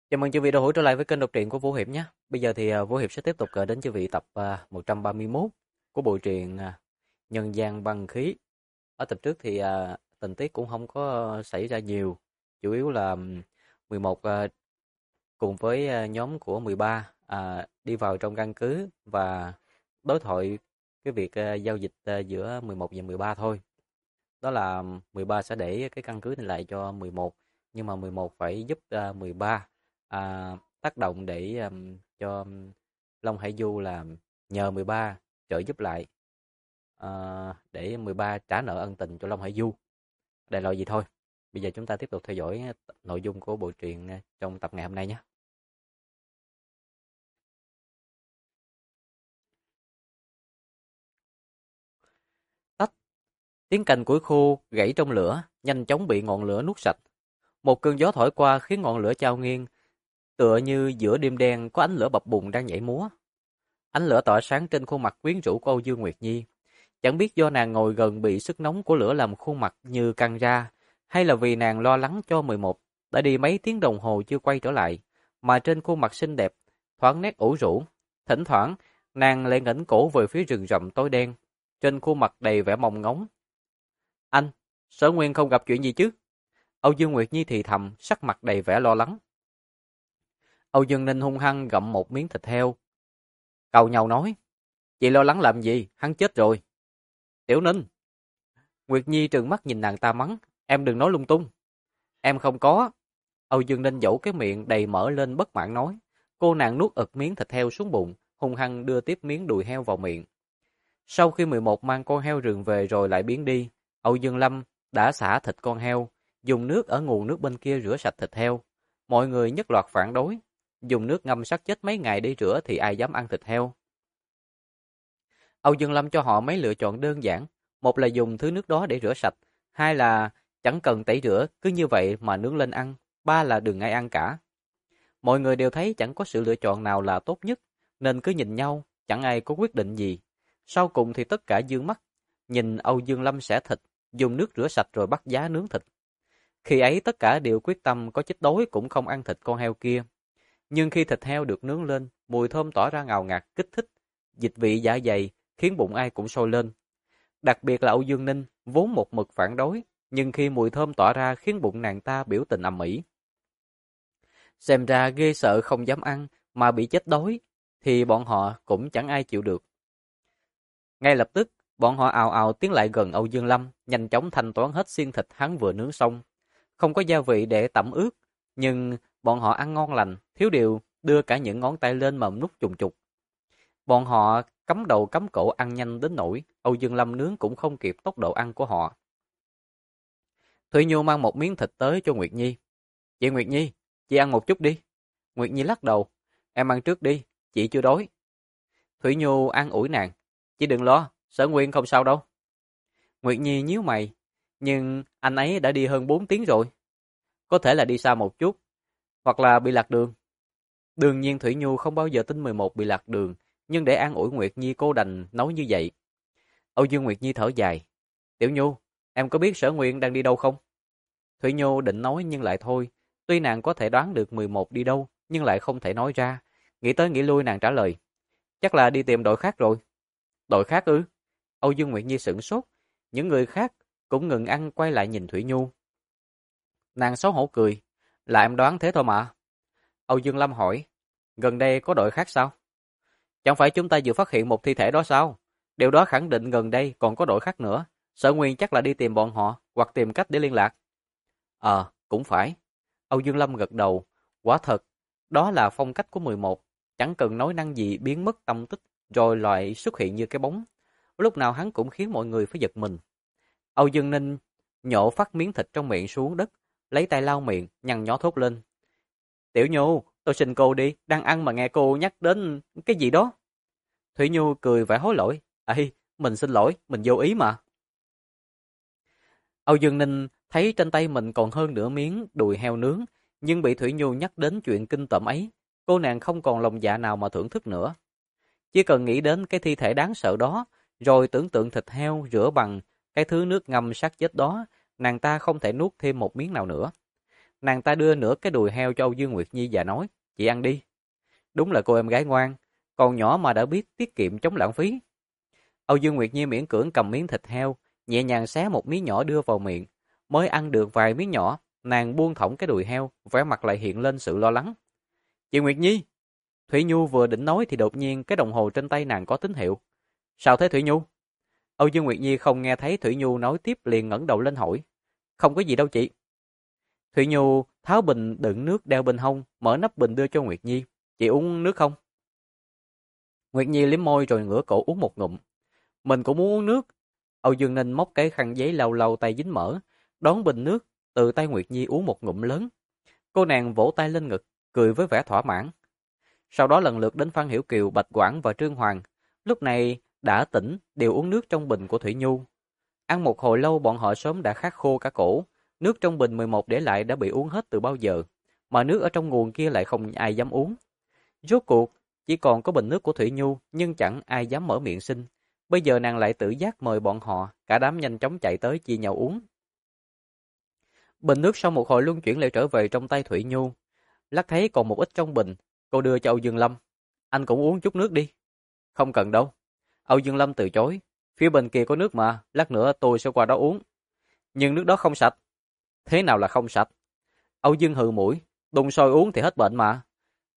Chào mừng chư vị đã hữu trở lại với kênh đọc truyện của Vũ Hiệp nhé. Bây giờ thì Vũ Hiệp sẽ tiếp tục gửi đến chư vị tập 131 của bộ truyện Nhân gian băng khí. Ở tập trước thì tình tiết cũng không có xảy ra nhiều, chủ yếu là 11 cùng với nhóm của 13 đi vào trong căn cứ và đối thoại cái việc giao dịch giữa 11 và 13 thôi. Đó là 13 sẽ để cái căn cứ này lại cho 11, nhưng mà 11 phải giúp 13 tác động để cho Long Hải Du là nhờ 13 trợ giúp lại, để 13 trả nợ ân tình cho Long Hải Du. Đại loại gì thôi. Bây giờ chúng ta tiếp tục theo dõi nội dung của bộ truyện trong tập ngày hôm nay nhé. Tách, tiếng cành củi khô gãy trong lửa, nhanh chóng bị ngọn lửa nuốt sạch. Một cơn gió thổi qua khiến ngọn lửa chao nghiêng, tựa như giữa đêm đen có ánh lửa bập bùng đang nhảy múa. Ánh lửa tỏa sáng trên khuôn mặt quyến rũ của Âu Dương Nguyệt Nhi. Chẳng biết do nàng ngồi gần bị sức nóng của lửa làm khuôn mặt như căng ra, hay là vì nàng lo lắng cho 11 đã đi mấy tiếng đồng hồ chưa quay trở lại, mà trên khuôn mặt xinh đẹp thoáng nét ủ rũ. Thỉnh thoảng, nàng lại ngẩng cổ về phía rừng rậm tối đen, trên khuôn mặt đầy vẻ mong ngóng. Anh, Sở Nguyên không gặp chuyện gì chứ? Âu Dương Nguyệt Nhi thì thầm, sắc mặt đầy vẻ lo lắng. Âu Dương Ninh hung hăng gặm một miếng thịt heo, cầu nhau nói: "Chị lo lắng làm gì, hắn chết rồi." "Tiểu Ninh." Nguyệt Nhi trừng mắt nhìn nàng ta mắng: "Em đừng nói lung tung." "Em không có." Âu Dương Ninh dẫu cái miệng đầy mỡ lên bất mãn nói. Cô nàng nuốt ực miếng thịt heo xuống bụng, hung hăng đưa tiếp miếng đùi heo vào miệng. Sau khi 11 mang con heo rừng về rồi lại biến đi, Âu Dương Lâm đã xả thịt con heo, dùng nước ở nguồn nước bên kia rửa sạch thịt heo. Mọi người nhất loạt phản đối. Dùng nước ngâm xác chết mấy ngày để rửa thì ai dám ăn thịt heo. Âu Dương Lâm cho họ mấy lựa chọn đơn giản. Một là dùng thứ nước đó để rửa sạch. Hai là chẳng cần tẩy rửa, cứ như vậy mà nướng lên ăn. Ba là đừng ai ăn cả. Mọi người đều thấy chẳng có sự lựa chọn nào là tốt nhất, nên cứ nhìn nhau, chẳng ai có quyết định gì. Sau cùng thì tất cả dương mắt, nhìn Âu Dương Lâm xẻ thịt, dùng nước rửa sạch rồi bắt giá nướng thịt. Khi ấy tất cả đều quyết tâm có chết đói cũng không ăn thịt con heo kia. Nhưng khi thịt heo được nướng lên, mùi thơm tỏa ra ngào ngạt kích thích, dịch vị dạ dày, khiến bụng ai cũng sôi lên. Đặc biệt là Âu Dương Ninh, vốn một mực phản đối, nhưng khi mùi thơm tỏa ra khiến bụng nàng ta biểu tình ầm ĩ. Xem ra ghê sợ không dám ăn, mà bị chết đói, thì bọn họ cũng chẳng ai chịu được. Ngay lập tức, bọn họ ào ào tiến lại gần Âu Dương Lâm, nhanh chóng thanh toán hết xiên thịt hắn vừa nướng xong. Không có gia vị để tẩm ướp, nhưng bọn họ ăn ngon lành, thiếu điều đưa cả những ngón tay lên mà nút chùng chục. Bọn họ cắm đầu cắm cổ ăn nhanh đến nỗi Âu Dương Lâm nướng cũng không kịp tốc độ ăn của họ. Thủy Nhu mang một miếng thịt tới cho Nguyệt Nhi. "Chị Nguyệt Nhi, chị ăn một chút đi." Nguyệt Nhi lắc đầu. "Em ăn trước đi, chị chưa đói." Thủy Nhu an ủi nàng. "Chị đừng lo, Sở Nguyên không sao đâu." Nguyệt Nhi nhíu mày. "Nhưng anh ấy đã đi hơn 4 tiếng rồi." "Có thể là đi xa một chút, hoặc là bị lạc đường." Đương nhiên Thủy Nhu không bao giờ tin 11 bị lạc đường, nhưng để an ủi Nguyệt Nhi cô đành nói như vậy. Âu Dương Nguyệt Nhi thở dài. "Tiểu Nhu, em có biết Sở Nguyên đang đi đâu không?" Thủy Nhu định nói nhưng lại thôi. Tuy nàng có thể đoán được 11 đi đâu, nhưng lại không thể nói ra. Nghĩ tới nghĩ lui nàng trả lời. "Chắc là đi tìm đội khác rồi." "Đội khác ư?" Âu Dương Nguyệt Nhi sửng sốt. Những người khác cũng ngừng ăn quay lại nhìn Thủy Nhu. Nàng xấu hổ cười. "Là em đoán thế thôi mà." Âu Dương Lâm hỏi. "Gần đây có đội khác sao?" "Chẳng phải chúng ta vừa phát hiện một thi thể đó sao? Điều đó khẳng định gần đây còn có đội khác nữa. Sở Nguyên chắc là đi tìm bọn họ, hoặc tìm cách để liên lạc." Cũng phải." Âu Dương Lâm gật đầu. Quả thật, đó là phong cách của 11. Chẳng cần nói năng gì biến mất tâm tích, rồi lại xuất hiện như cái bóng. Lúc nào hắn cũng khiến mọi người phải giật mình. Âu Dương Ninh nhổ phát miếng thịt trong miệng xuống đất, lấy tay lau miệng, nhăn nhó thốt lên. "Tiểu Nhu, tôi xin cô đi, đang ăn mà nghe cô nhắc đến cái gì đó." Thủy Nhu cười vẻ hối lỗi. "Ê, mình xin lỗi, mình vô ý mà." Âu Dương Ninh thấy trên tay mình còn hơn nửa miếng đùi heo nướng, nhưng bị Thủy Nhu nhắc đến chuyện kinh tởm ấy, cô nàng không còn lòng dạ nào mà thưởng thức nữa. Chỉ cần nghĩ đến cái thi thể đáng sợ đó, rồi tưởng tượng thịt heo rửa bằng cái thứ nước ngâm sát chết đó, nàng ta không thể nuốt thêm một miếng nào nữa. nàng ta đưa nửa cái đùi heo cho Âu Dương Nguyệt Nhi và nói, chị ăn đi. Đúng là cô em gái ngoan, còn nhỏ mà đã biết tiết kiệm chống lãng phí. Âu Dương Nguyệt Nhi miễn cưỡng cầm miếng thịt heo, nhẹ nhàng xé một miếng nhỏ đưa vào miệng. Mới ăn được vài miếng nhỏ, nàng buông thõng cái đùi heo, vẻ mặt lại hiện lên sự lo lắng. Chị Nguyệt Nhi! Thủy Nhu vừa định nói thì đột nhiên cái đồng hồ trên tay nàng có tín hiệu. Sao thế Thủy Nhu? Âu Dương Nguyệt Nhi không nghe thấy Thủy Nhu nói tiếp liền ngẩng đầu lên hỏi. Không có gì đâu chị. Thủy Nhu tháo bình đựng nước đeo bên hông, mở nắp bình đưa cho Nguyệt Nhi. Chị uống nước không? Nguyệt Nhi liếm môi rồi ngửa cổ uống một ngụm. Mình cũng muốn uống nước. Âu Dương Ninh móc cái khăn giấy lau lau tay dính mỡ, đón bình nước, từ tay Nguyệt Nhi uống một ngụm lớn. Cô nàng vỗ tay lên ngực, cười với vẻ thỏa mãn. Sau đó lần lượt đến Phan Hiểu Kiều, Bạch Quảng và Trương Hoàng. Lúc này đã tỉnh, đều uống nước trong bình của Thủy Nhu. Ăn một hồi lâu bọn họ sớm đã khát khô cả cổ. Nước trong bình 11 để lại đã bị uống hết từ bao giờ, mà nước ở trong nguồn kia lại không ai dám uống. Rốt cuộc, chỉ còn có bình nước của Thủy Nhu, nhưng chẳng ai dám mở miệng xin. Bây giờ nàng lại tự giác mời bọn họ, cả đám nhanh chóng chạy tới chia nhau uống. Bình nước sau một hồi luân chuyển lại trở về trong tay Thủy Nhu. Lát thấy còn một ít trong bình, cô đưa cho Âu Dương Lâm. Anh cũng uống chút nước đi. Không cần đâu. Âu Dương Lâm từ chối. Phía bên kia có nước mà, lát nữa tôi sẽ qua đó uống. Nhưng nước đó không sạch. Thế nào là không sạch? Âu Dương hừ mũi. Đun sôi uống thì hết bệnh mà.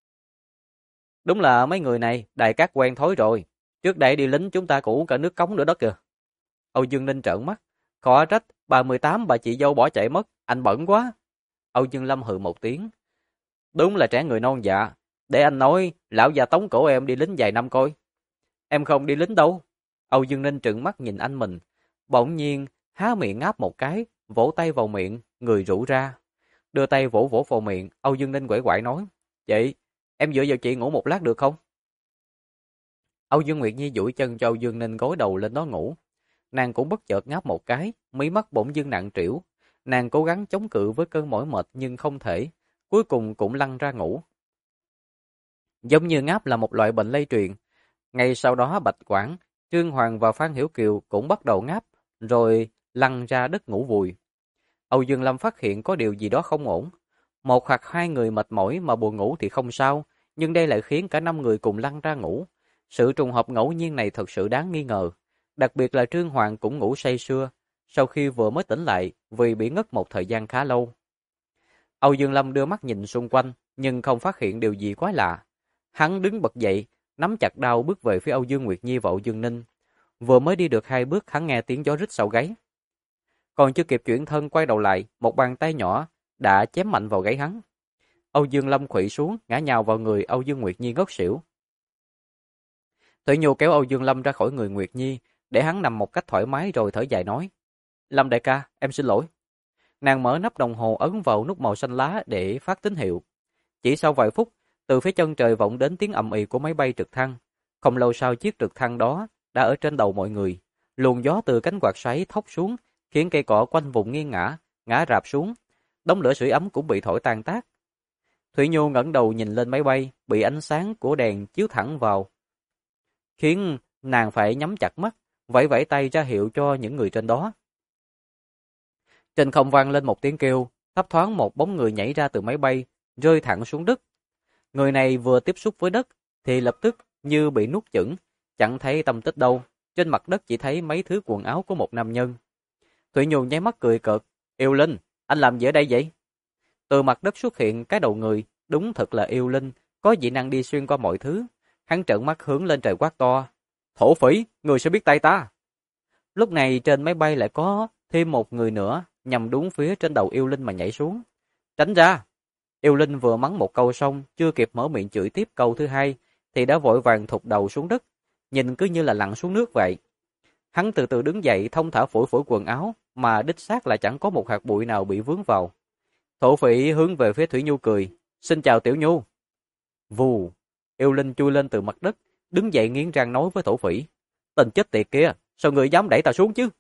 Đúng là mấy người này, đại cát quen thói rồi. Trước đây đi lính chúng ta cũng uống cả nước cống nữa đó kìa. Âu Dương Ninh trợn mắt. Khó trách, bà 18 bà chị dâu bỏ chạy mất, anh bẩn quá. Âu Dương Lâm hừ một tiếng. Đúng là trẻ người non dạ. Để anh nói, lão già tống cổ em đi lính vài năm coi. Em không đi lính đâu. Âu Dương Ninh trợn mắt nhìn anh mình. Bỗng nhiên, há miệng ngáp một cái, vỗ tay vào miệng, người rũ ra. Đưa tay vỗ vỗ vào miệng, Âu Dương Ninh quẩy quải nói. Chị, em dựa vào chị ngủ một lát được không? Âu Dương Nguyệt Nhi duỗi chân cho Âu Dương Ninh gối đầu lên đó ngủ. Nàng cũng bất chợt ngáp một cái, mí mắt bỗng dưng nặng trĩu. Nàng cố gắng chống cự với cơn mỏi mệt nhưng không thể, cuối cùng cũng lăn ra ngủ. Giống như ngáp là một loại bệnh lây truyền. Ngay sau đó Bạch Quảng, Trương Hoàng và Phan Hiểu Kiều cũng bắt đầu ngáp, rồi lăn ra đất ngủ vùi. Âu Dương Lâm phát hiện có điều gì đó không ổn. Một hoặc hai người mệt mỏi mà buồn ngủ thì không sao, nhưng đây lại khiến cả 5 người cùng lăn ra ngủ. Sự trùng hợp ngẫu nhiên này thật sự đáng nghi ngờ. Đặc biệt là Trương Hoàng cũng ngủ say sưa, sau khi vừa mới tỉnh lại vì bị ngất một thời gian khá lâu. Âu Dương Lâm đưa mắt nhìn xung quanh, nhưng không phát hiện điều gì quái lạ. Hắn đứng bật dậy, nắm chặt đao bước về phía Âu Dương Nguyệt Nhi và Âu Dương Ninh. Vừa mới đi được 2 bước hắn nghe tiếng gió rít sau gáy. Còn chưa kịp chuyển thân quay đầu lại, một bàn tay nhỏ đã chém mạnh vào gáy hắn. Âu Dương Lâm khuỵu xuống, ngã nhào vào người Âu Dương Nguyệt Nhi ngất xỉu. Thủy Nhu kéo Âu Dương Lâm ra khỏi người Nguyệt Nhi, để hắn nằm một cách thoải mái rồi thở dài nói. Lâm đại ca, em xin lỗi. Nàng mở nắp đồng hồ ấn vào nút màu xanh lá để phát tín hiệu. Chỉ sau vài phút, từ phía chân trời vọng đến tiếng ầm ĩ của máy bay trực thăng. Không lâu sau chiếc trực thăng đó đã ở trên đầu mọi người. Luồng gió từ cánh quạt xoáy thốc xuống, khiến cây cỏ quanh vùng nghiêng ngã rạp xuống. Đống lửa sưởi ấm cũng bị thổi tan tác. Thủy Nhu ngẩng đầu nhìn lên máy bay, bị ánh sáng của đèn chiếu thẳng vào, khiến nàng phải nhắm chặt mắt, vẫy vẫy tay ra hiệu cho những người trên đó. Trên không vang lên một tiếng kêu, thấp thoáng một bóng người nhảy ra từ máy bay, rơi thẳng xuống đất. Người này vừa tiếp xúc với đất, thì lập tức như bị nuốt chửng, chẳng thấy tâm tích đâu. Trên mặt đất chỉ thấy mấy thứ quần áo của một nam nhân. Thủy Nhu nháy mắt cười cợt, Yêu Linh, anh làm gì ở đây vậy? Từ mặt đất xuất hiện cái đầu người, đúng thật là Yêu Linh, có dị năng đi xuyên qua mọi thứ. Hắn trợn mắt hướng lên trời quát to, thổ phỉ, người sẽ biết tay ta. Lúc này trên máy bay lại có thêm một người nữa, nhằm đúng phía trên đầu Yêu Linh mà nhảy xuống. Tránh ra! Yêu Linh vừa mắng một câu xong, chưa kịp mở miệng chửi tiếp câu thứ hai, thì đã vội vàng thụt đầu xuống đất, nhìn cứ như là lặn xuống nước vậy. Hắn từ từ đứng dậy, thông thả phủi phủi quần áo, mà đích xác là chẳng có một hạt bụi nào bị vướng vào. Thổ phỉ hướng về phía Thủy Nhu cười, xin chào Tiểu Nhu. Vù! Yêu Linh chui lên từ mặt đất, đứng dậy nghiến răng nói với thổ phỉ, tình chết tiệt kia, sao người dám đẩy ta xuống chứ?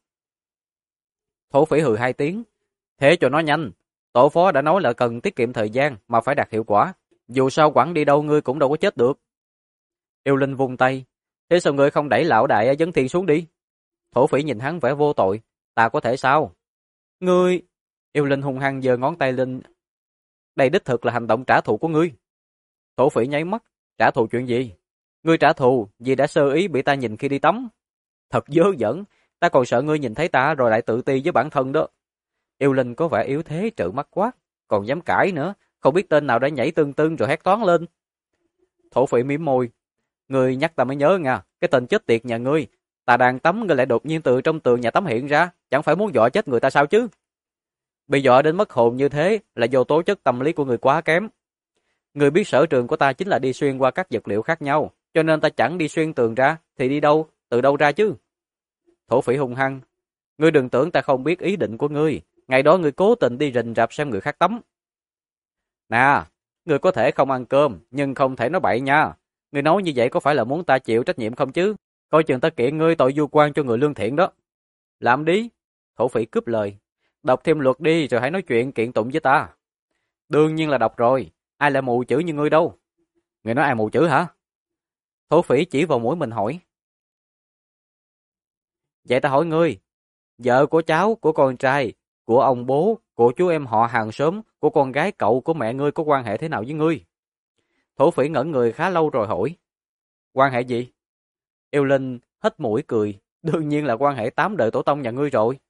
Thổ phỉ hừ 2 tiếng, thế cho nó nhanh, tổ phó đã nói là cần tiết kiệm thời gian mà phải đạt hiệu quả, dù sao quẳng đi đâu ngươi cũng đâu có chết được. Yêu Linh vung tay, thế sao ngươi không đẩy lão đại Vấn Thiên xuống đi? Thổ phỉ nhìn hắn vẻ vô tội, ta có thể sao? Ngươi... Yêu Linh hung hăng giơ ngón tay lên Đây đích thực là hành động trả thù của ngươi. Thổ phỉ nháy mắt, trả thù chuyện gì? Ngươi trả thù vì đã sơ ý bị ta nhìn khi đi tắm. Thật dớ dẫn, ta còn sợ ngươi nhìn thấy ta rồi lại tự ti với bản thân đó. Yêu Linh có vẻ yếu thế trợn mắt quát, còn dám cãi nữa, không biết tên nào đã nhảy tưng tưng rồi hét toáng lên. Thổ phỉ mím môi, ngươi nhắc ta mới nhớ nha, cái tên chết tiệt nhà ngươi, ta đang tắm ngươi lại đột nhiên từ trong tường nhà tắm hiện ra, chẳng phải muốn dọa chết người ta sao chứ? Bị dọa đến mất hồn như thế là do tố chất tâm lý của người quá kém. Người biết sở trường của ta chính là đi xuyên qua các vật liệu khác nhau, cho nên ta chẳng đi xuyên tường ra, thì đi đâu, từ đâu ra chứ? Thổ phỉ hung hăng, ngươi đừng tưởng ta không biết ý định của ngươi, ngày đó ngươi cố tình đi rình rạp xem người khác tắm. Nè, ngươi có thể không ăn cơm, nhưng không thể nói bậy nha. Ngươi nói như vậy có phải là muốn ta chịu trách nhiệm không chứ? Coi chừng ta kiện ngươi tội vu oan cho người lương thiện đó. Làm đi. Thổ phỉ cướp lời. Đọc thêm luật đi rồi hãy nói chuyện kiện tụng với ta. Đương nhiên là đọc rồi. Ai lại mù chữ như ngươi đâu? Ngươi nói ai mù chữ hả? Thổ phỉ chỉ vào mũi mình hỏi. Vậy ta hỏi ngươi, vợ của cháu, của con trai, của ông bố, của chú em họ hàng xóm, của con gái cậu, của mẹ ngươi có quan hệ thế nào với ngươi? Thổ phỉ ngẩn người khá lâu rồi hỏi. Quan hệ gì? Yêu Linh hít mũi cười. Đương nhiên là quan hệ 8 đời tổ tông nhà ngươi rồi.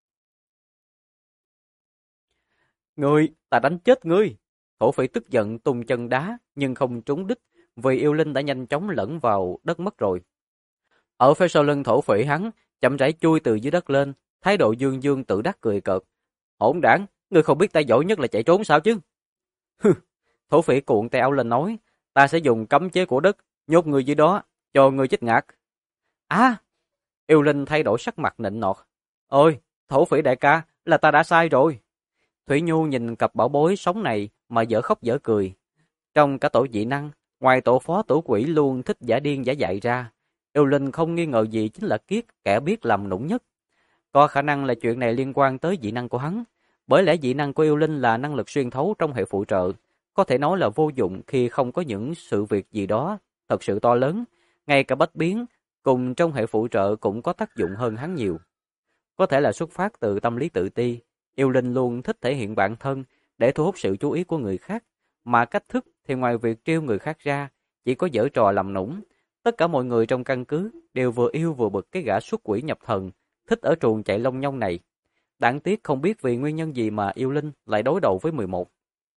Ngươi, ta đánh chết ngươi. Thổ phỉ tức giận tung chân đá nhưng không trúng đích vì Yêu Linh đã nhanh chóng lẫn vào đất mất rồi. Ở phía sau lưng thổ phỉ hắn, chậm rãi chui từ dưới đất lên, thái độ dương dương tự đắc cười cợt. Hỗn đản, ngươi không biết ta giỏi nhất là chạy trốn sao chứ? Thổ phỉ cuộn tay áo lên nói, ta sẽ dùng cấm chế của đất, nhốt ngươi dưới đó, cho ngươi chết ngạt. À, Yêu Linh thay đổi sắc mặt nịnh nọt. Ôi, thổ phỉ đại ca, là ta đã sai rồi. Thủy Nhu nhìn cặp bảo bối sống này mà dở khóc dở cười. Trong cả tổ dị năng, ngoài tổ phó tổ quỷ luôn thích giả điên giả dại ra, Yêu Linh không nghi ngờ gì chính là Kiết, kẻ biết làm nũng nhất. Có khả năng là chuyện này liên quan tới dị năng của hắn, bởi lẽ dị năng của Yêu Linh là năng lực xuyên thấu trong hệ phụ trợ, có thể nói là vô dụng khi không có những sự việc gì đó thật sự to lớn, ngay cả bách biến cùng trong hệ phụ trợ cũng có tác dụng hơn hắn nhiều. Có thể là xuất phát từ tâm lý tự ti, Yêu Linh luôn thích thể hiện bản thân để thu hút sự chú ý của người khác, mà cách thức thì ngoài việc trêu người khác ra, chỉ có giở trò làm nũng. Tất cả mọi người trong căn cứ đều vừa yêu vừa bực cái gã xuất quỷ nhập thần, thích ở truồng chạy lông nhông này. Đáng tiếc không biết vì nguyên nhân gì mà Yêu Linh lại đối đầu với 11.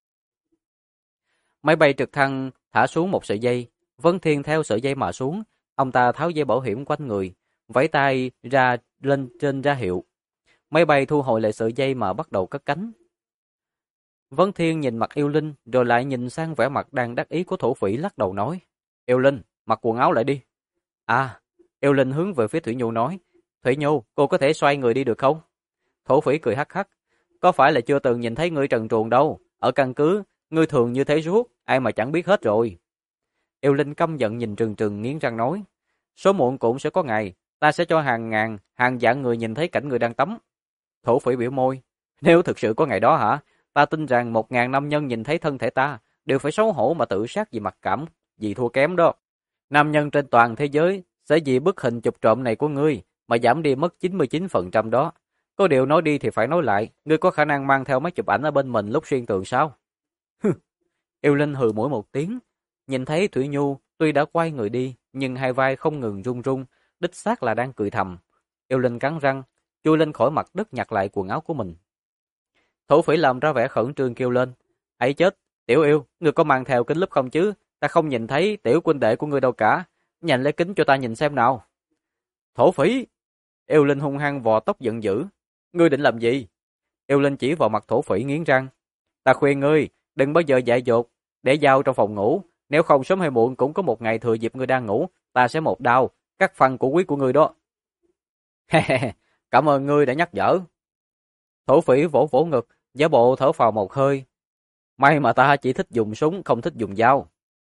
Máy bay trực thăng thả xuống một sợi dây, Vân Thiên theo sợi dây mà xuống, ông ta tháo dây bảo hiểm quanh người, vẫy tay ra lên trên ra hiệu. Máy bay thu hồi lại sợi dây mà bắt đầu cất cánh. Vân Thiên nhìn mặt Yêu Linh rồi lại nhìn sang vẻ mặt đang đắc ý của thổ phỉ lắc đầu nói. Yêu Linh, mặc quần áo lại đi. À, Yêu Linh hướng về phía Thủy Nhu nói. Thủy Nhu, cô có thể xoay người đi được không? Thổ phỉ cười hắc hắc. Có phải là chưa từng nhìn thấy ngươi trần truồng đâu. Ở căn cứ, ngươi thường như thế suốt, ai mà chẳng biết hết rồi. Yêu Linh căm giận nhìn trừng trừng nghiến răng nói. Số muộn cũng sẽ có ngày, ta sẽ cho hàng ngàn, hàng vạn người nhìn thấy cảnh người đang tắm. Thổ phỉ biểu môi. Nếu thực sự có ngày đó hả? Ta tin rằng 1000 nam nhân nhìn thấy thân thể ta đều phải xấu hổ mà tự sát vì mặc cảm, vì thua kém đó. Nam nhân trên toàn thế giới sẽ vì bức hình chụp trộm này của ngươi mà giảm đi mất 99% đó. Có điều nói đi thì phải nói lại, ngươi có khả năng mang theo máy chụp ảnh ở bên mình lúc xuyên tường sao? Yêu Linh hừ mũi một tiếng, nhìn thấy Thủy Nhu tuy đã quay người đi, nhưng hai vai không ngừng run run, đích xác là đang cười thầm. Yêu Linh cắn răng, chui lên khỏi mặt đất nhặt lại quần áo của mình. Thổ phỉ làm ra vẻ khẩn trương kêu lên, ấy chết, Tiểu Yêu, ngươi có mang theo kính lúp không chứ? Ta không nhìn thấy tiểu huynh đệ của ngươi đâu cả, nhanh lấy kính cho ta nhìn xem nào. Thổ phỉ! Yêu Linh hung hăng vò tóc giận dữ. Ngươi định làm gì? Yêu Linh chỉ vào mặt thổ phỉ nghiến răng. Ta khuyên ngươi, đừng bao giờ dại dột, để dao trong phòng ngủ, nếu không sớm hay muộn cũng có một ngày thừa dịp ngươi đang ngủ, ta sẽ một đao, cắt phần của quý của ngươi đó. Cảm ơn ngươi đã nhắc nhở. Thổ phỉ vỗ vỗ ngực, giả bộ thở phào một hơi. May mà ta chỉ thích dùng súng, không thích dùng dao.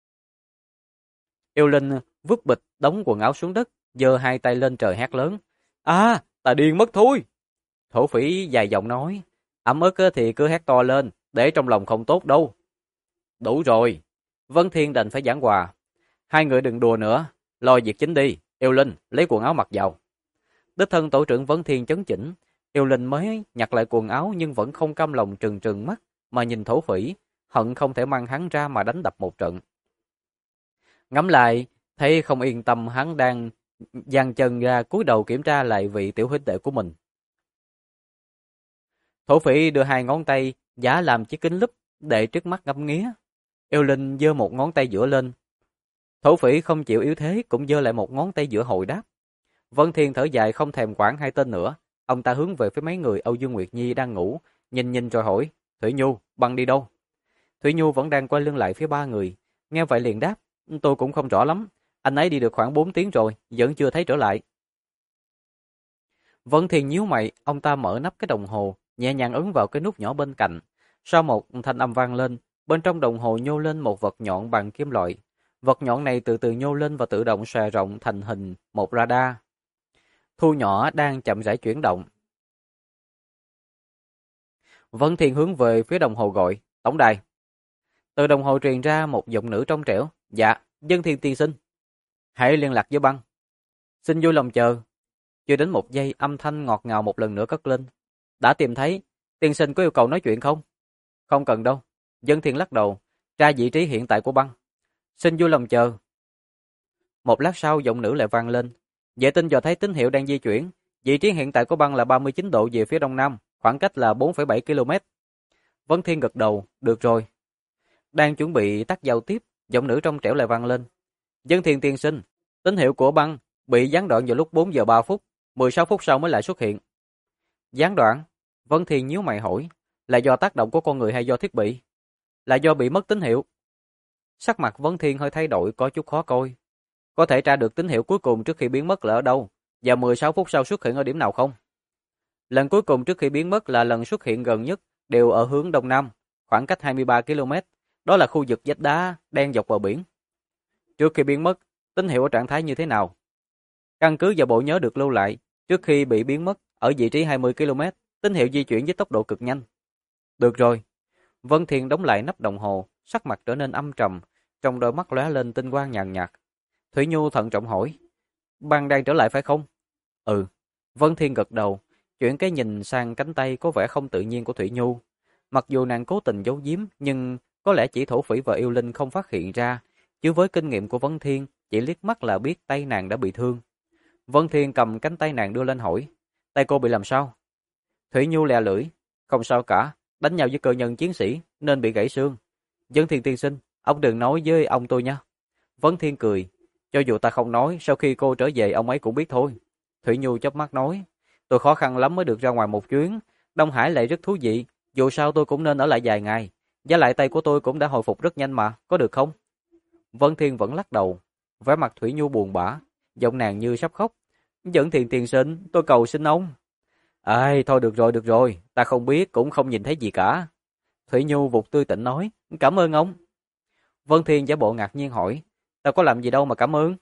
Yêu Linh vứt bịch đống quần áo xuống đất, giơ hai tay lên trời hét lớn. À, ta điên mất thôi. Thổ phỉ dài giọng nói. Ẩm ức thì cứ hét to lên, để trong lòng không tốt đâu. Đủ rồi. Vân Thiên đành phải giảng hòa. Hai người đừng đùa nữa, lo việc chính đi. Yêu Linh, lấy quần áo mặc vào. Đích thân tổ trưởng Vân Thiên chấn chỉnh. Yêu Linh mới nhặt lại quần áo nhưng vẫn không cam lòng trừng trừng mắt mà nhìn thổ phỉ. hận không thể mang hắn ra mà đánh đập một trận. Ngắm lại, thấy không yên tâm, hắn đang giang chân ra cúi đầu kiểm tra lại vị tiểu huynh đệ của mình. Thổ phỉ đưa hai ngón tay giả làm chiếc kính lúp để trước mắt ngắm nghía. Yêu Linh giơ một ngón tay giữa lên. Thổ phỉ không chịu yếu thế cũng giơ lại một ngón tay giữa hồi đáp. Vân Thiên thở dài không thèm quản hai tên nữa. Ông ta hướng về phía mấy người Âu Dương Nguyệt Nhi đang ngủ, nhìn rồi hỏi, Thủy Nhu, băng đi đâu? Thủy Nhu vẫn đang quay lưng lại phía ba người. Nghe vậy liền đáp, tôi cũng không rõ lắm. Anh ấy đi được khoảng 4 tiếng rồi, vẫn chưa thấy trở lại. Vân Thiên nhíu mày, ông ta mở nắp cái đồng hồ, nhẹ nhàng ấn vào cái nút nhỏ bên cạnh. Sau một thanh âm vang lên, bên trong đồng hồ nhô lên một vật nhọn bằng kim loại. Vật nhọn này từ từ nhô lên và tự động xòe rộng thành hình một radar. Thu nhỏ đang chậm rãi chuyển động. Vân Thiên hướng về phía đồng hồ gọi, tổng đài. Từ đồng hồ truyền ra một giọng nữ trong trẻo, dạ, Dân Thiên tiên sinh. Hãy liên lạc với băng. Xin vui lòng chờ. Chưa đến một giây, âm thanh ngọt ngào một lần nữa cất lên. Đã tìm thấy, tiên sinh có yêu cầu nói chuyện không? Không cần đâu. Dân Thiên lắc đầu, tra vị trí hiện tại của băng. Xin vui lòng chờ. Một lát sau giọng nữ lại vang lên. Vệ tinh dò thấy tín hiệu đang di chuyển. Vị trí hiện tại của băng là 39 độ về phía đông nam, khoảng cách là 4,7 km. Vân Thiên gật đầu, được rồi. Đang chuẩn bị tắt giao tiếp, giọng nữ trong trẻo lại vang lên. Dân Thiên tiên sinh, tín hiệu của băng bị gián đoạn vào lúc 4 giờ 3 phút, 16 phút sau mới lại xuất hiện. Gián đoạn? Vân Thiên nhíu mày hỏi, là do tác động của con người hay do thiết bị? Là do bị mất tín hiệu. Sắc mặt Vân Thiên hơi thay đổi, có chút khó coi. Có thể tra được tín hiệu cuối cùng trước khi biến mất là ở đâu, và 16 phút sau xuất hiện ở điểm nào không? Lần cuối cùng trước khi biến mất là lần xuất hiện gần nhất, đều ở hướng đông nam, khoảng cách 23 km. Đó là khu vực vách đá đen dọc vào biển. Trước khi biến mất, tín hiệu ở trạng thái như thế nào? Căn cứ vào bộ nhớ được lưu lại, trước khi bị biến mất, ở vị trí 20 km, tín hiệu di chuyển với tốc độ cực nhanh. Được rồi. Vân Thiên đóng lại nắp đồng hồ, sắc mặt trở nên âm trầm, trong đôi mắt lóe lên tinh quang nhàn nhạt. Thủy Nhu thận trọng hỏi, băng đang trở lại phải không? Ừ. Vân Thiên gật đầu, chuyển cái nhìn sang cánh tay có vẻ không tự nhiên của Thủy Nhu. Mặc dù nàng cố tình giấu giếm, nhưng có lẽ chỉ thổ phỉ và yêu linh không phát hiện ra, chứ với kinh nghiệm của Vân Thiên, chỉ liếc mắt là biết tay nàng đã bị thương. Vân Thiên cầm cánh tay nàng đưa lên hỏi, tay cô bị làm sao? Thủy Nhu lè lưỡi, không sao cả, đánh nhau với cơ nhân chiến sĩ nên bị gãy xương. Dân Thiên tiên sinh, ông đừng nói với ông tôi nha. Vân Thiên cười, cho dù ta không nói, sau khi cô trở về ông ấy cũng biết thôi. Thủy Nhu chớp mắt nói, tôi khó khăn lắm mới được ra ngoài một chuyến, Đông Hải lại rất thú vị, dù sao tôi cũng nên ở lại vài ngày, với lại tay của tôi cũng đã hồi phục rất nhanh mà, có được không? Vân Thiên vẫn lắc đầu, vẻ mặt Thủy Nhu buồn bã, giọng nàng như sắp khóc. Dẫn Thiên tiên sinh, tôi cầu xin ông. Ai, thôi được rồi, ta không biết cũng không nhìn thấy gì cả. Thủy Nhu vụt tươi tỉnh nói, cảm ơn ông. Vân Thiên giả bộ ngạc nhiên hỏi, ta có làm gì đâu mà cảm ơn.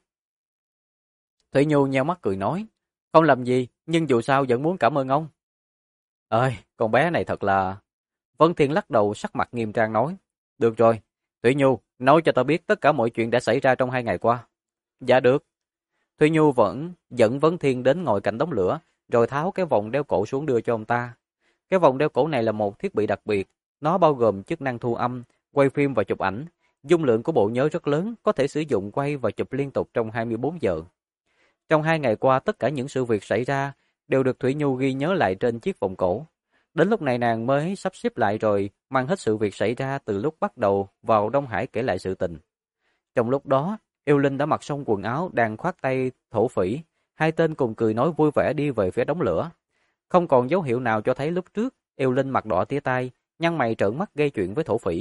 Thủy Nhu nheo mắt cười nói, không làm gì, nhưng dù sao vẫn muốn cảm ơn ông. Ơi, con bé này thật là... Vân Thiên lắc đầu sắc mặt nghiêm trang nói, được rồi, Thủy Nhu, nói cho ta biết tất cả mọi chuyện đã xảy ra trong 2 ngày qua. Dạ được. Thủy Nhu vẫn dẫn Vân Thiên đến ngồi cạnh đống lửa, rồi tháo cái vòng đeo cổ xuống đưa cho ông ta. Cái vòng đeo cổ này là một thiết bị đặc biệt, nó bao gồm chức năng thu âm, quay phim và chụp ảnh. Dung lượng của bộ nhớ rất lớn, có thể sử dụng quay và chụp liên tục trong 24 giờ. Trong 2 ngày qua, tất cả những sự việc xảy ra đều được Thủy Nhu ghi nhớ lại trên chiếc vòng cổ. Đến lúc này nàng mới sắp xếp lại rồi mang hết sự việc xảy ra từ lúc bắt đầu vào Đông Hải kể lại sự tình. Trong lúc đó, Yêu Linh đã mặc xong quần áo đang khoác tay thổ phỉ, hai tên cùng cười nói vui vẻ đi về phía đống lửa. Không còn dấu hiệu nào cho thấy lúc trước, Yêu Linh mặt đỏ tía tai, nhăn mày trợn mắt gây chuyện với thổ phỉ.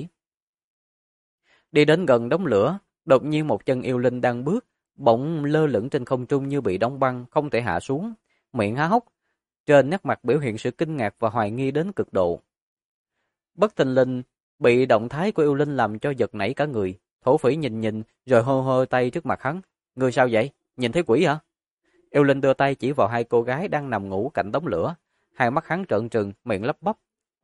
Đi đến gần đống lửa, đột nhiên một chân Yêu Linh đang bước, bỗng lơ lửng trên không trung như bị đóng băng, không thể hạ xuống, miệng há hốc, trên nét mặt biểu hiện sự kinh ngạc và hoài nghi đến cực độ. Bất thình lình, bị động thái của Yêu Linh làm cho giật nảy cả người, thổ phỉ nhìn rồi hơ hơ tay trước mặt hắn. Người sao vậy? Nhìn thấy quỷ hả? Yêu Linh đưa tay chỉ vào hai cô gái đang nằm ngủ cạnh đống lửa, hai mắt hắn trợn trừng, miệng lắp bắp.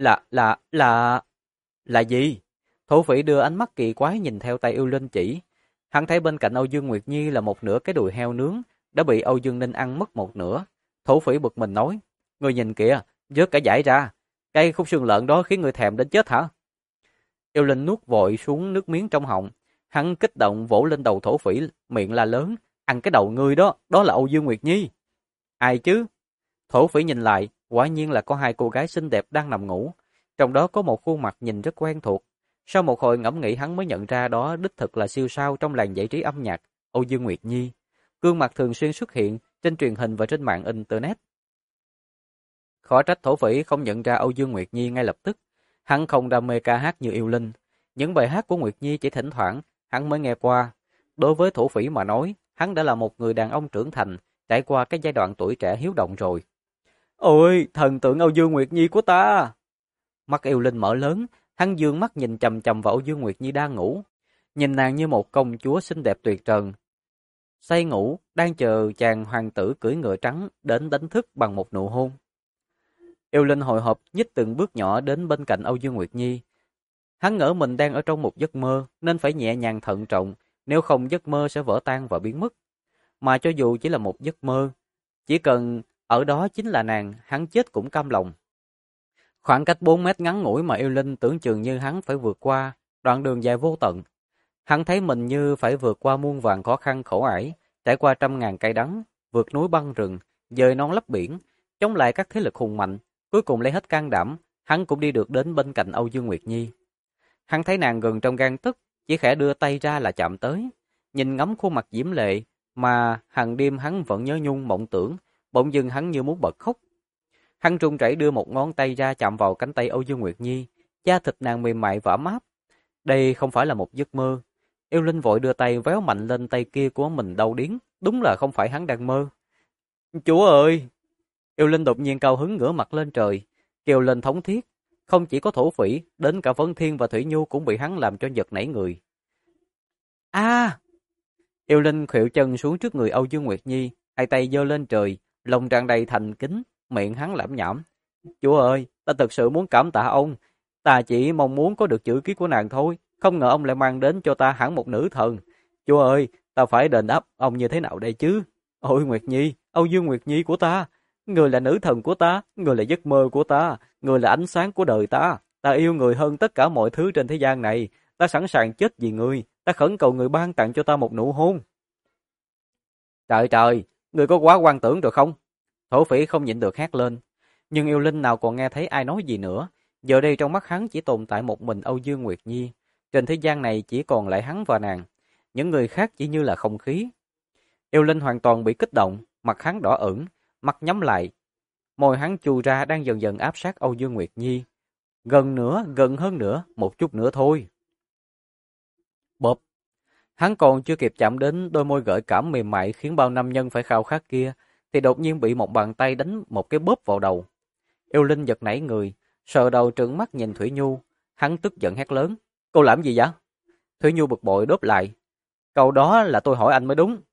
Là gì? Thổ phỉ đưa ánh mắt kỳ quái nhìn theo tay Yêu Linh chỉ. Hắn thấy bên cạnh Âu Dương Nguyệt Nhi là một nửa cái đùi heo nướng, đã bị Âu Dương Ninh ăn mất một nửa. Thổ phỉ bực mình nói, người nhìn kìa, vớt cả dải ra, cây khúc xương lợn đó khiến người thèm đến chết hả? Yêu Linh nuốt vội xuống nước miếng trong họng. Hắn kích động vỗ lên đầu thổ phỉ, miệng la lớn, ăn cái đầu ngươi đó, đó là Âu Dương Nguyệt Nhi. Ai chứ? Thổ phỉ nhìn lại, quả nhiên là có hai cô gái xinh đẹp đang nằm ngủ. Trong đó có một khuôn mặt nhìn rất quen thuộc. Sau một hồi ngẫm nghĩ hắn mới nhận ra đó đích thực là siêu sao trong làng giải trí âm nhạc, Âu Dương Nguyệt Nhi. Gương mặt thường xuyên xuất hiện trên truyền hình và trên mạng Internet. Khó trách thổ phỉ không nhận ra Âu Dương Nguyệt Nhi ngay lập tức. Hắn không đam mê ca hát như Yêu Linh. Những bài hát của Nguyệt Nhi chỉ thỉnh thoảng hắn mới nghe qua. Đối với thổ phỉ mà nói, hắn đã là một người đàn ông trưởng thành, trải qua cái giai đoạn tuổi trẻ hiếu động rồi. Ôi, thần tượng Âu Dương Nguyệt Nhi của ta! Mắt Yêu Linh mở lớn, hắn dương mắt nhìn chằm chằm vào Âu Dương Nguyệt Nhi đang ngủ. Nhìn nàng như một công chúa xinh đẹp tuyệt trần. Say ngủ, đang chờ chàng hoàng tử cưỡi ngựa trắng đến đánh thức bằng một nụ hôn. Yêu Linh hồi hộp nhích từng bước nhỏ đến bên cạnh Âu Dương Nguyệt Nhi. Hắn ngỡ mình đang ở trong một giấc mơ nên phải nhẹ nhàng thận trọng, nếu không giấc mơ sẽ vỡ tan và biến mất. Mà cho dù chỉ là một giấc mơ, chỉ cần ở đó chính là nàng, hắn chết cũng cam lòng. Khoảng cách 4 mét ngắn ngủi mà Yêu Linh tưởng chừng như hắn phải vượt qua, đoạn đường dài vô tận. Hắn thấy mình như phải vượt qua muôn vàn khó khăn khổ ải, trải qua trăm ngàn cây đắng, vượt núi băng rừng, dời non lấp biển, chống lại các thế lực hùng mạnh, cuối cùng lấy hết can đảm, hắn cũng đi được đến bên cạnh Âu Dương Nguyệt Nhi. Hắn thấy nàng gần trong gang tấc, chỉ khẽ đưa tay ra là chạm tới, nhìn ngắm khuôn mặt diễm lệ mà hàng đêm hắn vẫn nhớ nhung mộng tưởng, bỗng dưng hắn như muốn bật khóc. Hắn run rẩy đưa một ngón tay ra chạm vào cánh tay Âu Dương Nguyệt Nhi, da thịt nàng mềm mại và ấm áp. Đây không phải là một giấc mơ. Yêu Linh vội đưa tay véo mạnh lên tay kia của mình đau điếng, đúng là không phải hắn đang mơ. Chúa ơi! Yêu Linh đột nhiên cao hứng ngửa mặt lên trời, kêu lên thống thiết. Không chỉ có thổ phỉ, đến cả Vân Thiên và Thủy Nhu cũng bị hắn làm cho giật nảy người. A! Yêu Linh khuỵu chân xuống trước người Âu Dương Nguyệt Nhi, hai tay giơ lên trời, lòng tràn đầy thành kính, miệng hắn lẩm nhẩm. Chúa ơi, ta thật sự muốn cảm tạ ông. Ta chỉ mong muốn có được chữ ký của nàng thôi, không ngờ ông lại mang đến cho ta hẳn một nữ thần. Chúa ơi, ta phải đền đáp ông như thế nào đây chứ? Ôi Nguyệt Nhi, Âu Dương Nguyệt Nhi của ta, người là nữ thần của ta, người là giấc mơ của ta, người là ánh sáng của đời ta. Ta yêu người hơn tất cả mọi thứ trên thế gian này, ta sẵn sàng chết vì người, ta khẩn cầu người ban tặng cho ta một nụ hôn. Trời trời, người có quá quan tưởng rồi không? Thổ phỉ không nhịn được hét lên. Nhưng Yêu Linh nào còn nghe thấy ai nói gì nữa. Giờ đây trong mắt hắn chỉ tồn tại một mình Âu Dương Nguyệt Nhi. Trên thế gian này chỉ còn lại hắn và nàng. Những người khác chỉ như là không khí. Yêu Linh hoàn toàn bị kích động, mặt hắn đỏ ửng, mắt nhắm lại. Môi hắn chu ra đang dần dần áp sát Âu Dương Nguyệt Nhi. Gần nữa, gần hơn nữa, một chút nữa thôi. Bộp! Hắn còn chưa kịp chạm đến đôi môi gợi cảm mềm mại khiến bao nam nhân phải khao khát kia, thì đột nhiên bị một bàn tay đánh một cái bóp vào đầu. Yêu Linh giật nảy người, sờ đầu trợn mắt nhìn Thủy Nhu, hắn tức giận hét lớn, cô làm gì vậy? Thủy Nhu bực bội đáp lại, câu đó là tôi hỏi anh mới đúng.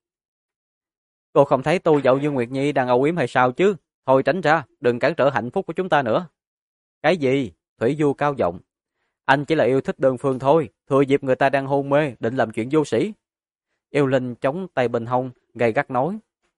Cô không thấy tôi và Âu Dương Nguyệt Nhi đang âu yếm hay sao chứ? Thôi tránh ra, đừng cản trở hạnh phúc của chúng ta nữa. Cái gì? Thủy Nhu cao giọng. Anh chỉ là yêu thích đơn phương thôi, thừa dịp người ta đang hôn mê, định làm chuyện vô sĩ. Yêu Linh chống tay bên hông, gay gắt nói.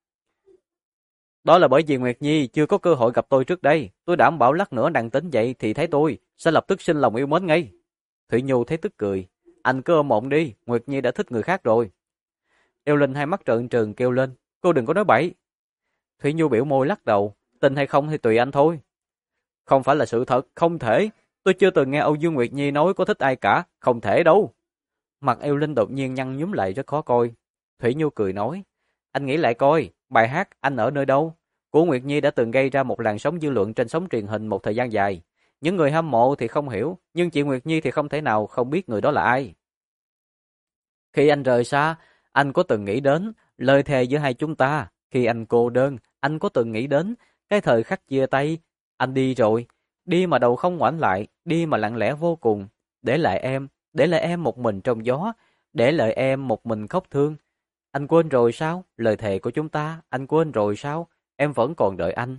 Đó là bởi vì Nguyệt Nhi chưa có cơ hội gặp tôi trước đây. Tôi đảm bảo lát nữa nàng tính dậy thì thấy tôi, sẽ lập tức sinh lòng yêu mến ngay. Thủy Nhu thấy tức cười. Anh cứ ôm mộng đi, Nguyệt Nhi đã thích người khác rồi. Yêu Linh hai mắt trợn trừng kêu lên. Cô đừng có nói bậy. Thủy Nhu biểu môi lắc đầu. Tin hay không thì tùy anh thôi. Không phải là sự thật, không thể. Tôi chưa từng nghe Âu Dương Nguyệt Nhi nói có thích ai cả, không thể đâu. Mặt Yêu Linh đột nhiên nhăn nhúm lại rất khó coi. Thủy Nhu cười nói. Anh nghĩ lại coi, bài hát Anh ở nơi đâu của Nguyệt Nhi đã từng gây ra một làn sóng dư luận trên sóng truyền hình một thời gian dài. Những người hâm mộ thì không hiểu, nhưng chị Nguyệt Nhi thì không thể nào không biết người đó là ai. Khi anh rời xa, anh có từng nghĩ đến lời thề giữa hai chúng ta. Khi anh cô đơn, anh có từng nghĩ đến cái thời khắc chia tay. Anh đi rồi, đi mà đầu không ngoảnh lại, đi mà lặng lẽ vô cùng. Để lại em một mình trong gió, để lại em một mình khóc thương. Anh quên rồi sao? Lời thề của chúng ta, anh quên rồi sao? Em vẫn còn đợi anh.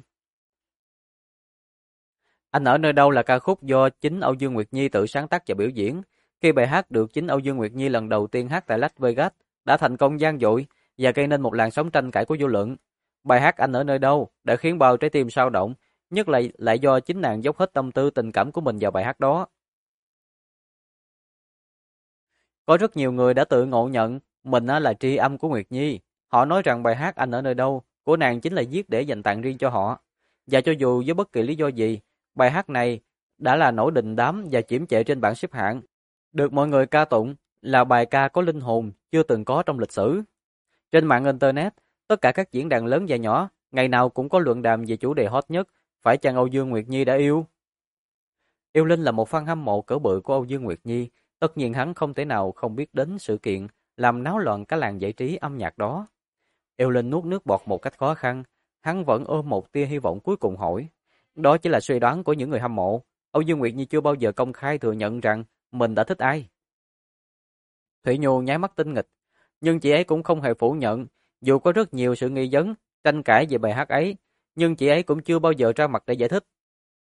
Anh ở nơi đâu là ca khúc do chính Âu Dương Nguyệt Nhi tự sáng tác và biểu diễn. Khi bài hát được chính Âu Dương Nguyệt Nhi lần đầu tiên hát tại Las Vegas, đã thành công vang dội và gây nên một làn sóng tranh cãi của dư luận. Bài hát Anh ở nơi đâu đã khiến bao trái tim sao động, nhất là lại do chính nàng dốc hết tâm tư tình cảm của mình vào bài hát đó. Có rất nhiều người đã tự ngộ nhận mình là tri âm của Nguyệt Nhi. Họ nói rằng bài hát Anh ở nơi đâu của nàng chính là viết để dành tặng riêng cho họ. Và cho dù với bất kỳ lý do gì, bài hát này đã là nổi đình đám và chiếm trệ trên bảng xếp hạng. Được mọi người ca tụng là bài ca có linh hồn chưa từng có trong lịch sử. Trên mạng Internet, tất cả các diễn đàn lớn và nhỏ, ngày nào cũng có luận đàm về chủ đề hot nhất, phải chăng Âu Dương Nguyệt Nhi đã yêu? Yêu Linh là một fan hâm mộ cỡ bự của Âu Dương Nguyệt Nhi, tất nhiên hắn không thể nào không biết đến sự kiện làm náo loạn cả làng giải trí âm nhạc đó. Yêu Linh nuốt nước bọt một cách khó khăn, hắn vẫn ôm một tia hy vọng cuối cùng hỏi. Đó chỉ là suy đoán của những người hâm mộ. Âu Dương Nguyệt Nhi chưa bao giờ công khai thừa nhận rằng mình đã thích ai. Thủy Nhu nháy mắt tinh nghịch, nhưng chị ấy cũng không hề phủ nhận, dù có rất nhiều sự nghi vấn, tranh cãi về bài hát ấy, nhưng chị ấy cũng chưa bao giờ ra mặt để giải thích.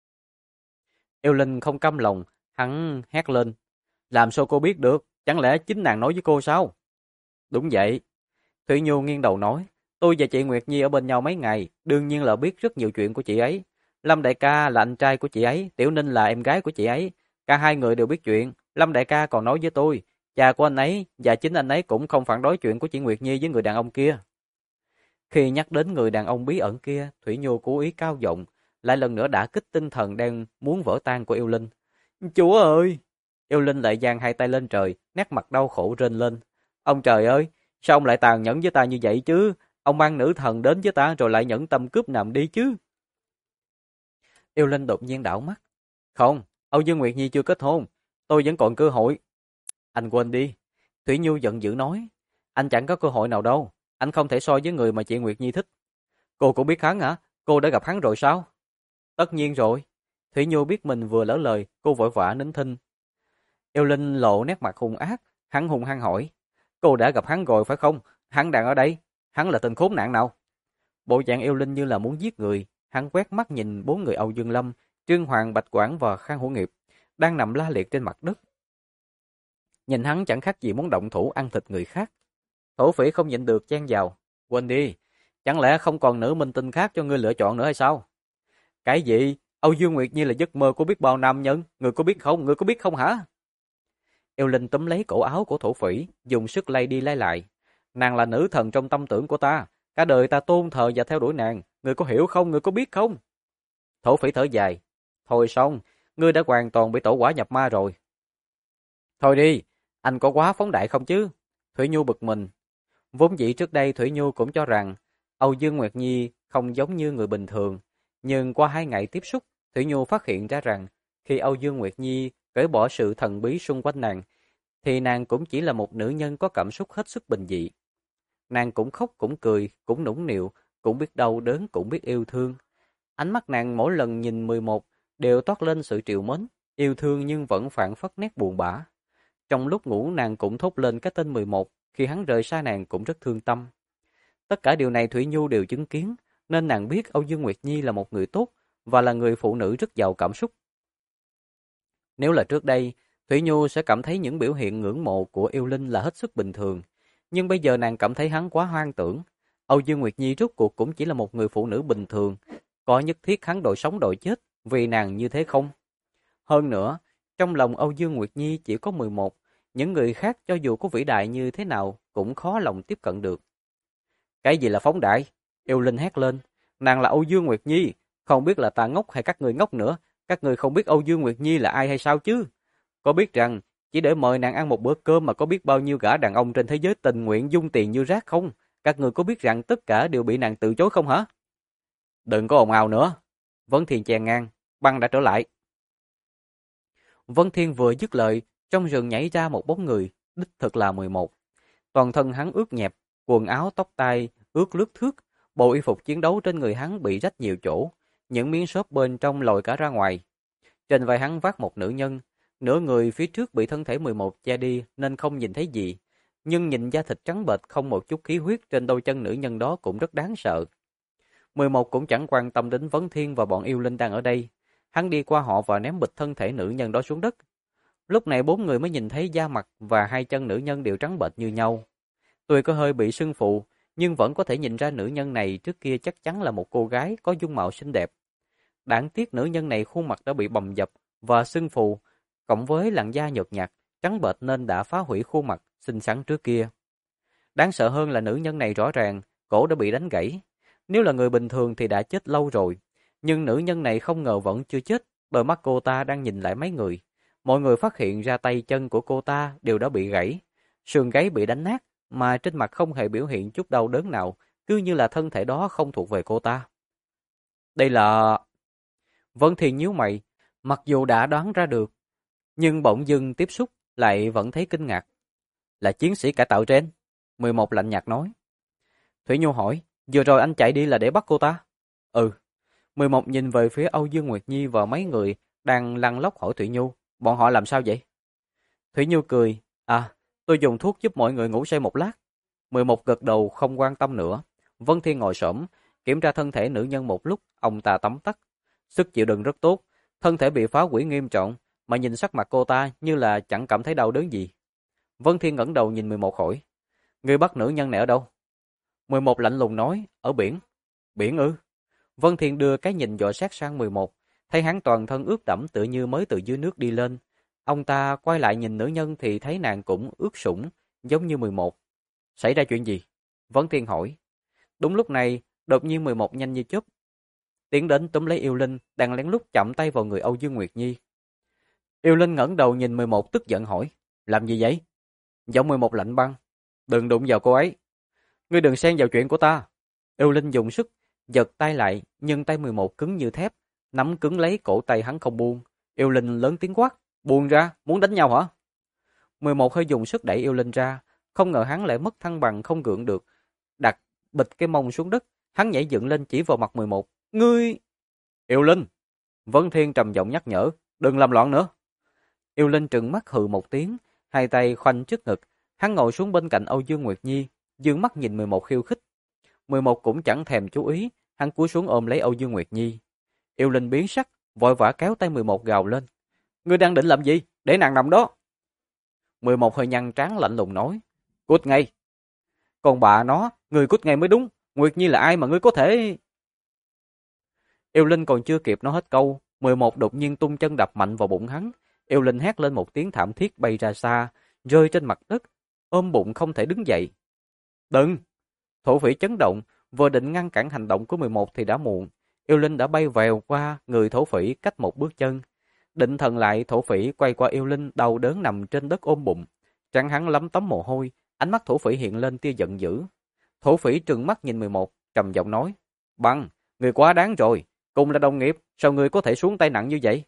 Yêu Linh không cam lòng, hắn hét lên. Làm sao cô biết được? Chẳng lẽ chính nàng nói với cô sao? Đúng vậy. Thủy Nhu nghiêng đầu nói. Tôi và chị Nguyệt Nhi ở bên nhau mấy ngày, đương nhiên là biết rất nhiều chuyện của chị ấy. Lâm đại ca là anh trai của chị ấy, Tiểu Ninh là em gái của chị ấy. Cả hai người đều biết chuyện. Lâm đại ca còn nói với tôi, cha của anh ấy và chính anh ấy cũng không phản đối chuyện của chị Nguyệt Nhi với người đàn ông kia. Khi nhắc đến người đàn ông bí ẩn kia, Thủy Nhu cố ý cao giọng, lại lần nữa đả kích tinh thần đang muốn vỡ tan của Yêu Linh. Chúa ơi! Yêu Linh lại giang hai tay lên trời, nét mặt đau khổ rên lên. Ông trời ơi! Sao ông lại tàn nhẫn với ta như vậy chứ? Ông mang nữ thần đến với ta rồi lại nhẫn tâm cướp nằm đi chứ? Yêu Linh đột nhiên đảo mắt. Không, Âu Dương Nguyệt Nhi chưa kết hôn. Tôi vẫn còn cơ hội. Anh quên đi. Thủy Nhu giận dữ nói. Anh chẳng có cơ hội nào đâu. Anh không thể so với người mà chị Nguyệt Nhi thích. Cô cũng biết hắn hả? Cô đã gặp hắn rồi sao? Tất nhiên rồi. Thủy Nhu biết mình vừa lỡ lời, cô vội vã nín thinh. Yêu Linh lộ nét mặt hung ác, hắn hung hăng hỏi. Cô đã gặp hắn rồi phải không? Hắn đang ở đây. Hắn là tên khốn nạn nào? Bộ dạng Yêu Linh như là muốn giết người. Hắn quét mắt nhìn bốn người Âu Dương Lâm, Trương Hoàng, Bạch Quảng và Khang Hữu Nghiệp đang nằm la liệt trên mặt đất. Nhìn hắn chẳng khác gì muốn động thủ ăn thịt người khác. Thổ Phỉ không nhịn được chen vào. Quên đi, chẳng lẽ không còn nữ minh tinh khác cho ngươi lựa chọn nữa hay sao? Cái gì? Âu Dương Nguyệt Nhi là giấc mơ của biết bao nam nhân, người có biết không? Người có biết không hả? Yêu Linh túm lấy cổ áo của Thổ Phỉ, dùng sức lay đi lay lại. Nàng là nữ thần trong tâm tưởng của ta, cả đời ta tôn thờ và theo đuổi nàng, người có hiểu không? Người có biết không? Thổ Phỉ thở dài. Thôi xong, ngươi đã hoàn toàn bị tổ quả nhập ma rồi. Thôi đi, anh có quá phóng đại không chứ? Thủy Nhu bực mình. Vốn dĩ trước đây Thủy Nhu cũng cho rằng Âu Dương Nguyệt Nhi không giống như người bình thường, nhưng qua 2 ngày tiếp xúc, Thủy Nhu phát hiện ra rằng khi Âu Dương Nguyệt Nhi cởi bỏ sự thần bí xung quanh nàng, thì nàng cũng chỉ là một nữ nhân có cảm xúc hết sức bình dị. Nàng cũng khóc cũng cười, cũng nũng nịu, cũng biết đau đớn, cũng biết yêu thương. Ánh mắt nàng mỗi lần nhìn 11 đều toát lên sự trìu mến, yêu thương nhưng vẫn phảng phất nét buồn bã. Trong lúc ngủ nàng cũng thốt lên cái tên 11, khi hắn rời xa nàng cũng rất thương tâm. Tất cả điều này Thủy Nhu đều chứng kiến, nên nàng biết Âu Dương Nguyệt Nhi là một người tốt và là người phụ nữ rất giàu cảm xúc. Nếu là trước đây, Thủy Nhu sẽ cảm thấy những biểu hiện ngưỡng mộ của Yêu Linh là hết sức bình thường, nhưng bây giờ nàng cảm thấy hắn quá hoang tưởng. Âu Dương Nguyệt Nhi rốt cuộc cũng chỉ là một người phụ nữ bình thường, có nhất thiết hắn đòi sống đòi chết vì nàng như thế không? Hơn nữa, trong lòng Âu Dương Nguyệt Nhi chỉ có 11, những người khác cho dù có vĩ đại như thế nào cũng khó lòng tiếp cận được. Cái gì là phóng đại? Yêu Linh hét lên. Nàng là Âu Dương Nguyệt Nhi, không biết là ta ngốc hay các người ngốc nữa. Các người không biết Âu Dương Nguyệt Nhi là ai hay sao chứ? Có biết rằng chỉ để mời nàng ăn một bữa cơm mà có biết bao nhiêu gã đàn ông trên thế giới tình nguyện dung tiền như rác không? Các người có biết rằng tất cả đều bị nàng từ chối không hả? Đừng có ồn ào nữa. Vân Thiên chèn ngang, băng đã trở lại. Vân Thiên vừa dứt lời, trong rừng nhảy ra một bóng người, đích thực là 11. Toàn thân hắn ướt nhẹp, quần áo tóc tai ướt lướt thướt, bộ y phục chiến đấu trên người hắn bị rách nhiều chỗ, những miếng xốp bên trong lòi cả ra ngoài. Trên vai hắn vác một nữ nhân, nửa người phía trước bị thân thể 11 che đi nên không nhìn thấy gì, nhưng nhìn da thịt trắng bệch không một chút khí huyết trên đôi chân nữ nhân đó cũng rất đáng sợ. 11 cũng chẳng quan tâm đến Vấn Thiên và bọn yêu linh đang ở đây, hắn đi qua họ và ném bịch thân thể nữ nhân đó xuống đất. Lúc này 4 người mới nhìn thấy da mặt và 2 chân nữ nhân đều trắng bệch như nhau. Tuy có hơi bị sưng phù, nhưng vẫn có thể nhìn ra nữ nhân này trước kia chắc chắn là một cô gái có dung mạo xinh đẹp. Đáng tiếc nữ nhân này khuôn mặt đã bị bầm dập và sưng phù, cộng với làn da nhợt nhạt, trắng bệch nên đã phá hủy khuôn mặt xinh xắn trước kia. Đáng sợ hơn là nữ nhân này rõ ràng cổ đã bị đánh gãy. Nếu là người bình thường thì đã chết lâu rồi. Nhưng nữ nhân này không ngờ vẫn chưa chết, đôi mắt cô ta đang nhìn lại mấy người. Mọi người phát hiện ra tay chân của cô ta đều đã bị gãy. Sườn gáy bị đánh nát, mà trên mặt không hề biểu hiện chút đau đớn nào, cứ như là thân thể đó không thuộc về cô ta. Đây là... Vân Thiền nhíu mày, mặc dù đã đoán ra được, nhưng bỗng dưng tiếp xúc lại vẫn thấy kinh ngạc. Là chiến sĩ cải tạo gen. 11 lạnh nhạt nói. Thủy Nhu hỏi, vừa rồi anh chạy đi là để bắt cô ta? Ừ. 11 nhìn về phía Âu Dương Nguyệt Nhi và mấy người đang lăn lóc hỏi Thủy Nhu, bọn họ làm sao vậy? Thủy Nhu cười, tôi dùng thuốc giúp mọi người ngủ say một lát. 11 gật đầu không quan tâm nữa. Vân Thiên ngồi xổm kiểm tra thân thể nữ nhân một lúc, ông ta tấm tắc. Sức chịu đựng rất tốt, thân thể bị phá hủy nghiêm trọng, mà nhìn sắc mặt cô ta như là chẳng cảm thấy đau đớn gì. Vân Thiên ngẩng đầu nhìn 11 hỏi, người bắt nữ nhân này ở đâu? 11 lạnh lùng nói, ở biển. Biển ư? Vân Thiên đưa cái nhìn dò xét sang 11, thấy hắn toàn thân ướt đẫm tựa như mới từ dưới nước đi lên. Ông ta quay lại nhìn nữ nhân thì thấy nàng cũng ướt sũng, giống như 11. Xảy ra chuyện gì? Vân Thiên hỏi. Đúng lúc này, đột nhiên 11 nhanh như chớp tiến đến túm lấy Yêu Linh đang lén lút chạm tay vào người Âu Dương Nguyệt Nhi. Yêu Linh ngẩng đầu nhìn 11 tức giận hỏi, làm gì vậy? Giọng 11 lạnh băng, đừng đụng vào cô ấy. Ngươi đừng xen vào chuyện của ta. Yêu Linh dùng sức giật tay lại, nhưng tay 11 cứng như thép, nắm cứng lấy cổ tay hắn không buông. Yêu Linh lớn tiếng quát, buông ra, muốn đánh nhau hả? 11 hơi dùng sức đẩy Yêu Linh ra, không ngờ hắn lại mất thăng bằng không gượng được, đặt bịch cái mông xuống đất. Hắn nhảy dựng lên chỉ vào mặt 11, ngươi... Yêu Linh! Vân Thiên trầm giọng nhắc nhở, đừng làm loạn nữa. Yêu Linh trừng mắt hừ một tiếng, hai tay khoanh trước ngực, hắn ngồi xuống bên cạnh Âu Dương Nguyệt Nhi, dương mắt nhìn 11 khiêu khích. 11 cũng chẳng thèm chú ý, hắn cúi xuống ôm lấy Âu Dương Nguyệt Nhi. Yêu Linh biến sắc, vội vã kéo tay 11 gào lên. Ngươi đang định làm gì? Để nàng nằm đó. 11 hơi nhăn trán lạnh lùng nói. Cút ngay. Còn bà nó, ngươi cút ngay mới đúng. Nguyệt Nhi là ai mà ngươi có thể... Yêu Linh còn chưa kịp nói hết câu, 11 đột nhiên tung chân đập mạnh vào bụng hắn. Yêu Linh hét lên một tiếng thảm thiết bay ra xa, rơi trên mặt đất, ôm bụng không thể đứng dậy. Đừng! Thổ phỉ chấn động, vừa định ngăn cản hành động của 11 thì đã muộn. Yêu Linh đã bay vèo qua người thổ phỉ cách một bước chân. Định thần lại, thổ phỉ quay qua Yêu Linh đau đớn nằm trên đất ôm bụng. Trán hắn lấm tấm mồ hôi, ánh mắt thổ phỉ hiện lên tia giận dữ. Thổ phỉ trừng mắt nhìn 11, trầm giọng nói, Băng, người quá đáng rồi, cùng là đồng nghiệp, sao người có thể xuống tay nặng như vậy?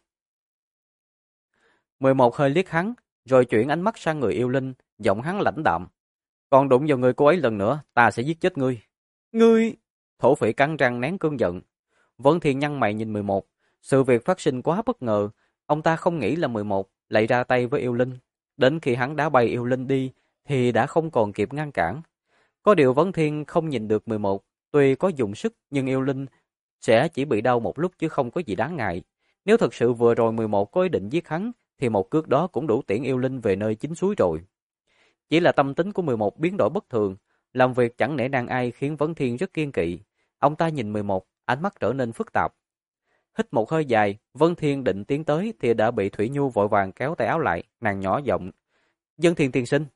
11 hơi liếc hắn, rồi chuyển ánh mắt sang người Yêu Linh, giọng hắn lãnh đạm. Còn đụng vào người cô ấy lần nữa, ta sẽ giết chết ngươi. Ngươi! Thổ phỉ cắn răng nén cơn giận. Vân Thiên nhăn mày nhìn 11, sự việc phát sinh quá bất ngờ, ông ta không nghĩ là 11 lại ra tay với Yêu Linh. Đến khi hắn đá bay Yêu Linh đi, thì đã không còn kịp ngăn cản. Có điều Vân Thiên không nhìn được 11, tuy có dùng sức nhưng Yêu Linh sẽ chỉ bị đau một lúc chứ không có gì đáng ngại. Nếu thật sự vừa rồi 11 có ý định giết hắn, thì một cước đó cũng đủ tiễn Yêu Linh về nơi chính suối rồi. Chỉ là tâm tính của 11 biến đổi bất thường, làm việc chẳng nể nang ai khiến Vân Thiên rất kiêng kỵ. Ông ta nhìn 11, ánh mắt trở nên phức tạp. Hít một hơi dài, Vân Thiên định tiến tới thì đã bị Thủy Nhu vội vàng kéo tay áo lại, nàng nhỏ giọng. Dân Thiên tiên sinh.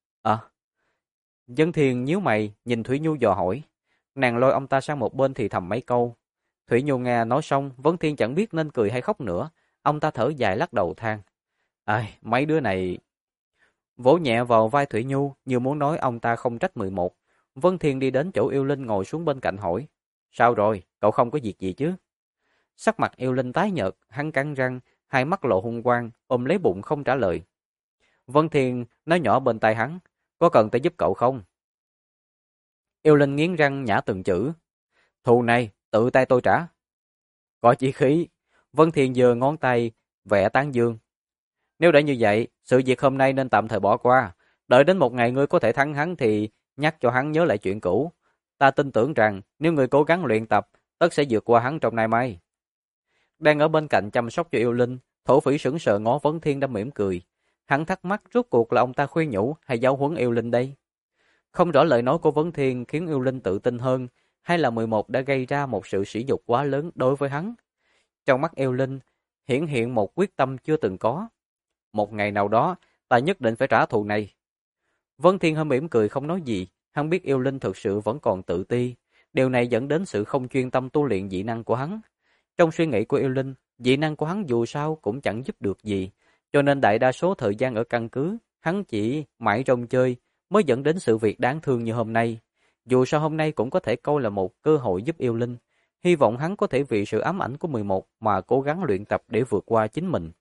Dân Thiên nhíu mày, nhìn Thủy Nhu dò hỏi. Nàng lôi ông ta sang một bên thì thầm mấy câu. Thủy Nhu nghe nói xong, Vân Thiên chẳng biết nên cười hay khóc nữa. Ông ta thở dài lắc đầu than. Ai, mấy đứa này... Vỗ nhẹ vào vai Thủy Nhu như muốn nói ông ta không trách 11. Vân Thiên đi đến chỗ Yêu Linh ngồi xuống bên cạnh hỏi. Sao rồi, cậu không có việc gì chứ? Sắc mặt Yêu Linh tái nhợt, hắn cắn răng, hai mắt lộ hung quang, ôm lấy bụng không trả lời. Vân Thiên nói nhỏ bên tai hắn. Có cần ta giúp cậu không? Yêu Linh nghiến răng nhả từng chữ. Thù này, tự tay tôi trả. Có chí khí. Vân Thiên giơ ngón tay, vẽ tán dương. Nếu đã như vậy, sự việc hôm nay nên tạm thời bỏ qua. Đợi đến một ngày ngươi có thể thắng hắn thì nhắc cho hắn nhớ lại chuyện cũ. Ta tin tưởng rằng nếu ngươi cố gắng luyện tập, tất sẽ vượt qua hắn trong nay mai. Đang ở bên cạnh chăm sóc cho Yêu Linh, thổ phỉ sững sờ ngó Vân Thiên đã mỉm cười. Hắn thắc mắc rốt cuộc là ông ta khuyên nhủ hay giáo huấn Yêu Linh đây? Không rõ lời nói của Vân Thiên khiến Yêu Linh tự tin hơn, hay là 11 đã gây ra một sự sỉ nhục quá lớn đối với hắn. Trong mắt Yêu Linh hiển hiện một quyết tâm chưa từng có. Một ngày nào đó, ta nhất định phải trả thù này. Vân Thiên hơi mỉm cười không nói gì, hắn biết yêu linh thực sự vẫn còn tự ti. Điều này dẫn đến sự không chuyên tâm tu luyện dị năng của hắn. Trong suy nghĩ của yêu linh, dị năng của hắn dù sao cũng chẳng giúp được gì, cho nên đại đa số thời gian ở căn cứ, hắn chỉ mãi rong chơi, mới dẫn đến sự việc đáng thương như hôm nay. Dù sao hôm nay cũng có thể coi là một cơ hội giúp yêu linh, hy vọng hắn có thể vì sự ám ảnh của 11 mà cố gắng luyện tập để vượt qua chính mình.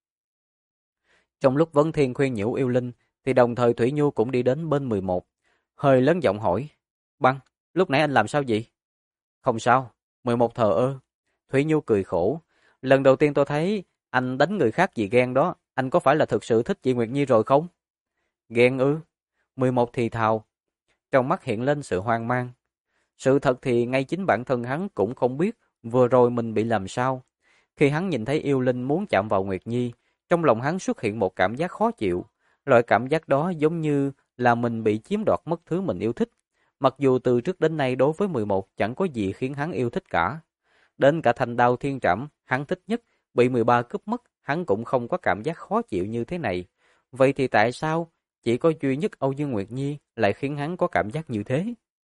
Trong lúc Vân Thiên khuyên nhủ yêu linh, thì đồng thời Thủy Nhu cũng đi đến bên 11, hơi lớn giọng hỏi, Băng, lúc nãy anh làm sao vậy? Không sao, 11 thờ ơ. Thủy Nhu cười khổ, lần đầu tiên tôi thấy anh đánh người khác vì ghen đó, anh có phải là thực sự thích chị Nguyệt Nhi rồi không? Ghen ư? 11 thì thào, trong mắt hiện lên sự hoang mang. Sự thật thì ngay chính bản thân hắn cũng không biết vừa rồi mình bị làm sao. Khi hắn nhìn thấy yêu linh muốn chạm vào Nguyệt Nhi, trong lòng hắn xuất hiện một cảm giác khó chịu. Loại cảm giác đó giống như là mình bị chiếm đoạt mất thứ mình yêu thích. Mặc dù từ trước đến nay đối với 11 chẳng có gì khiến hắn yêu thích cả. Đến cả thanh đao thiên trảm, hắn thích nhất, bị 13 cướp mất, hắn cũng không có cảm giác khó chịu như thế này. Vậy thì tại sao chỉ có duy nhất Âu Dương Nguyệt Nhi lại khiến hắn có cảm giác như thế?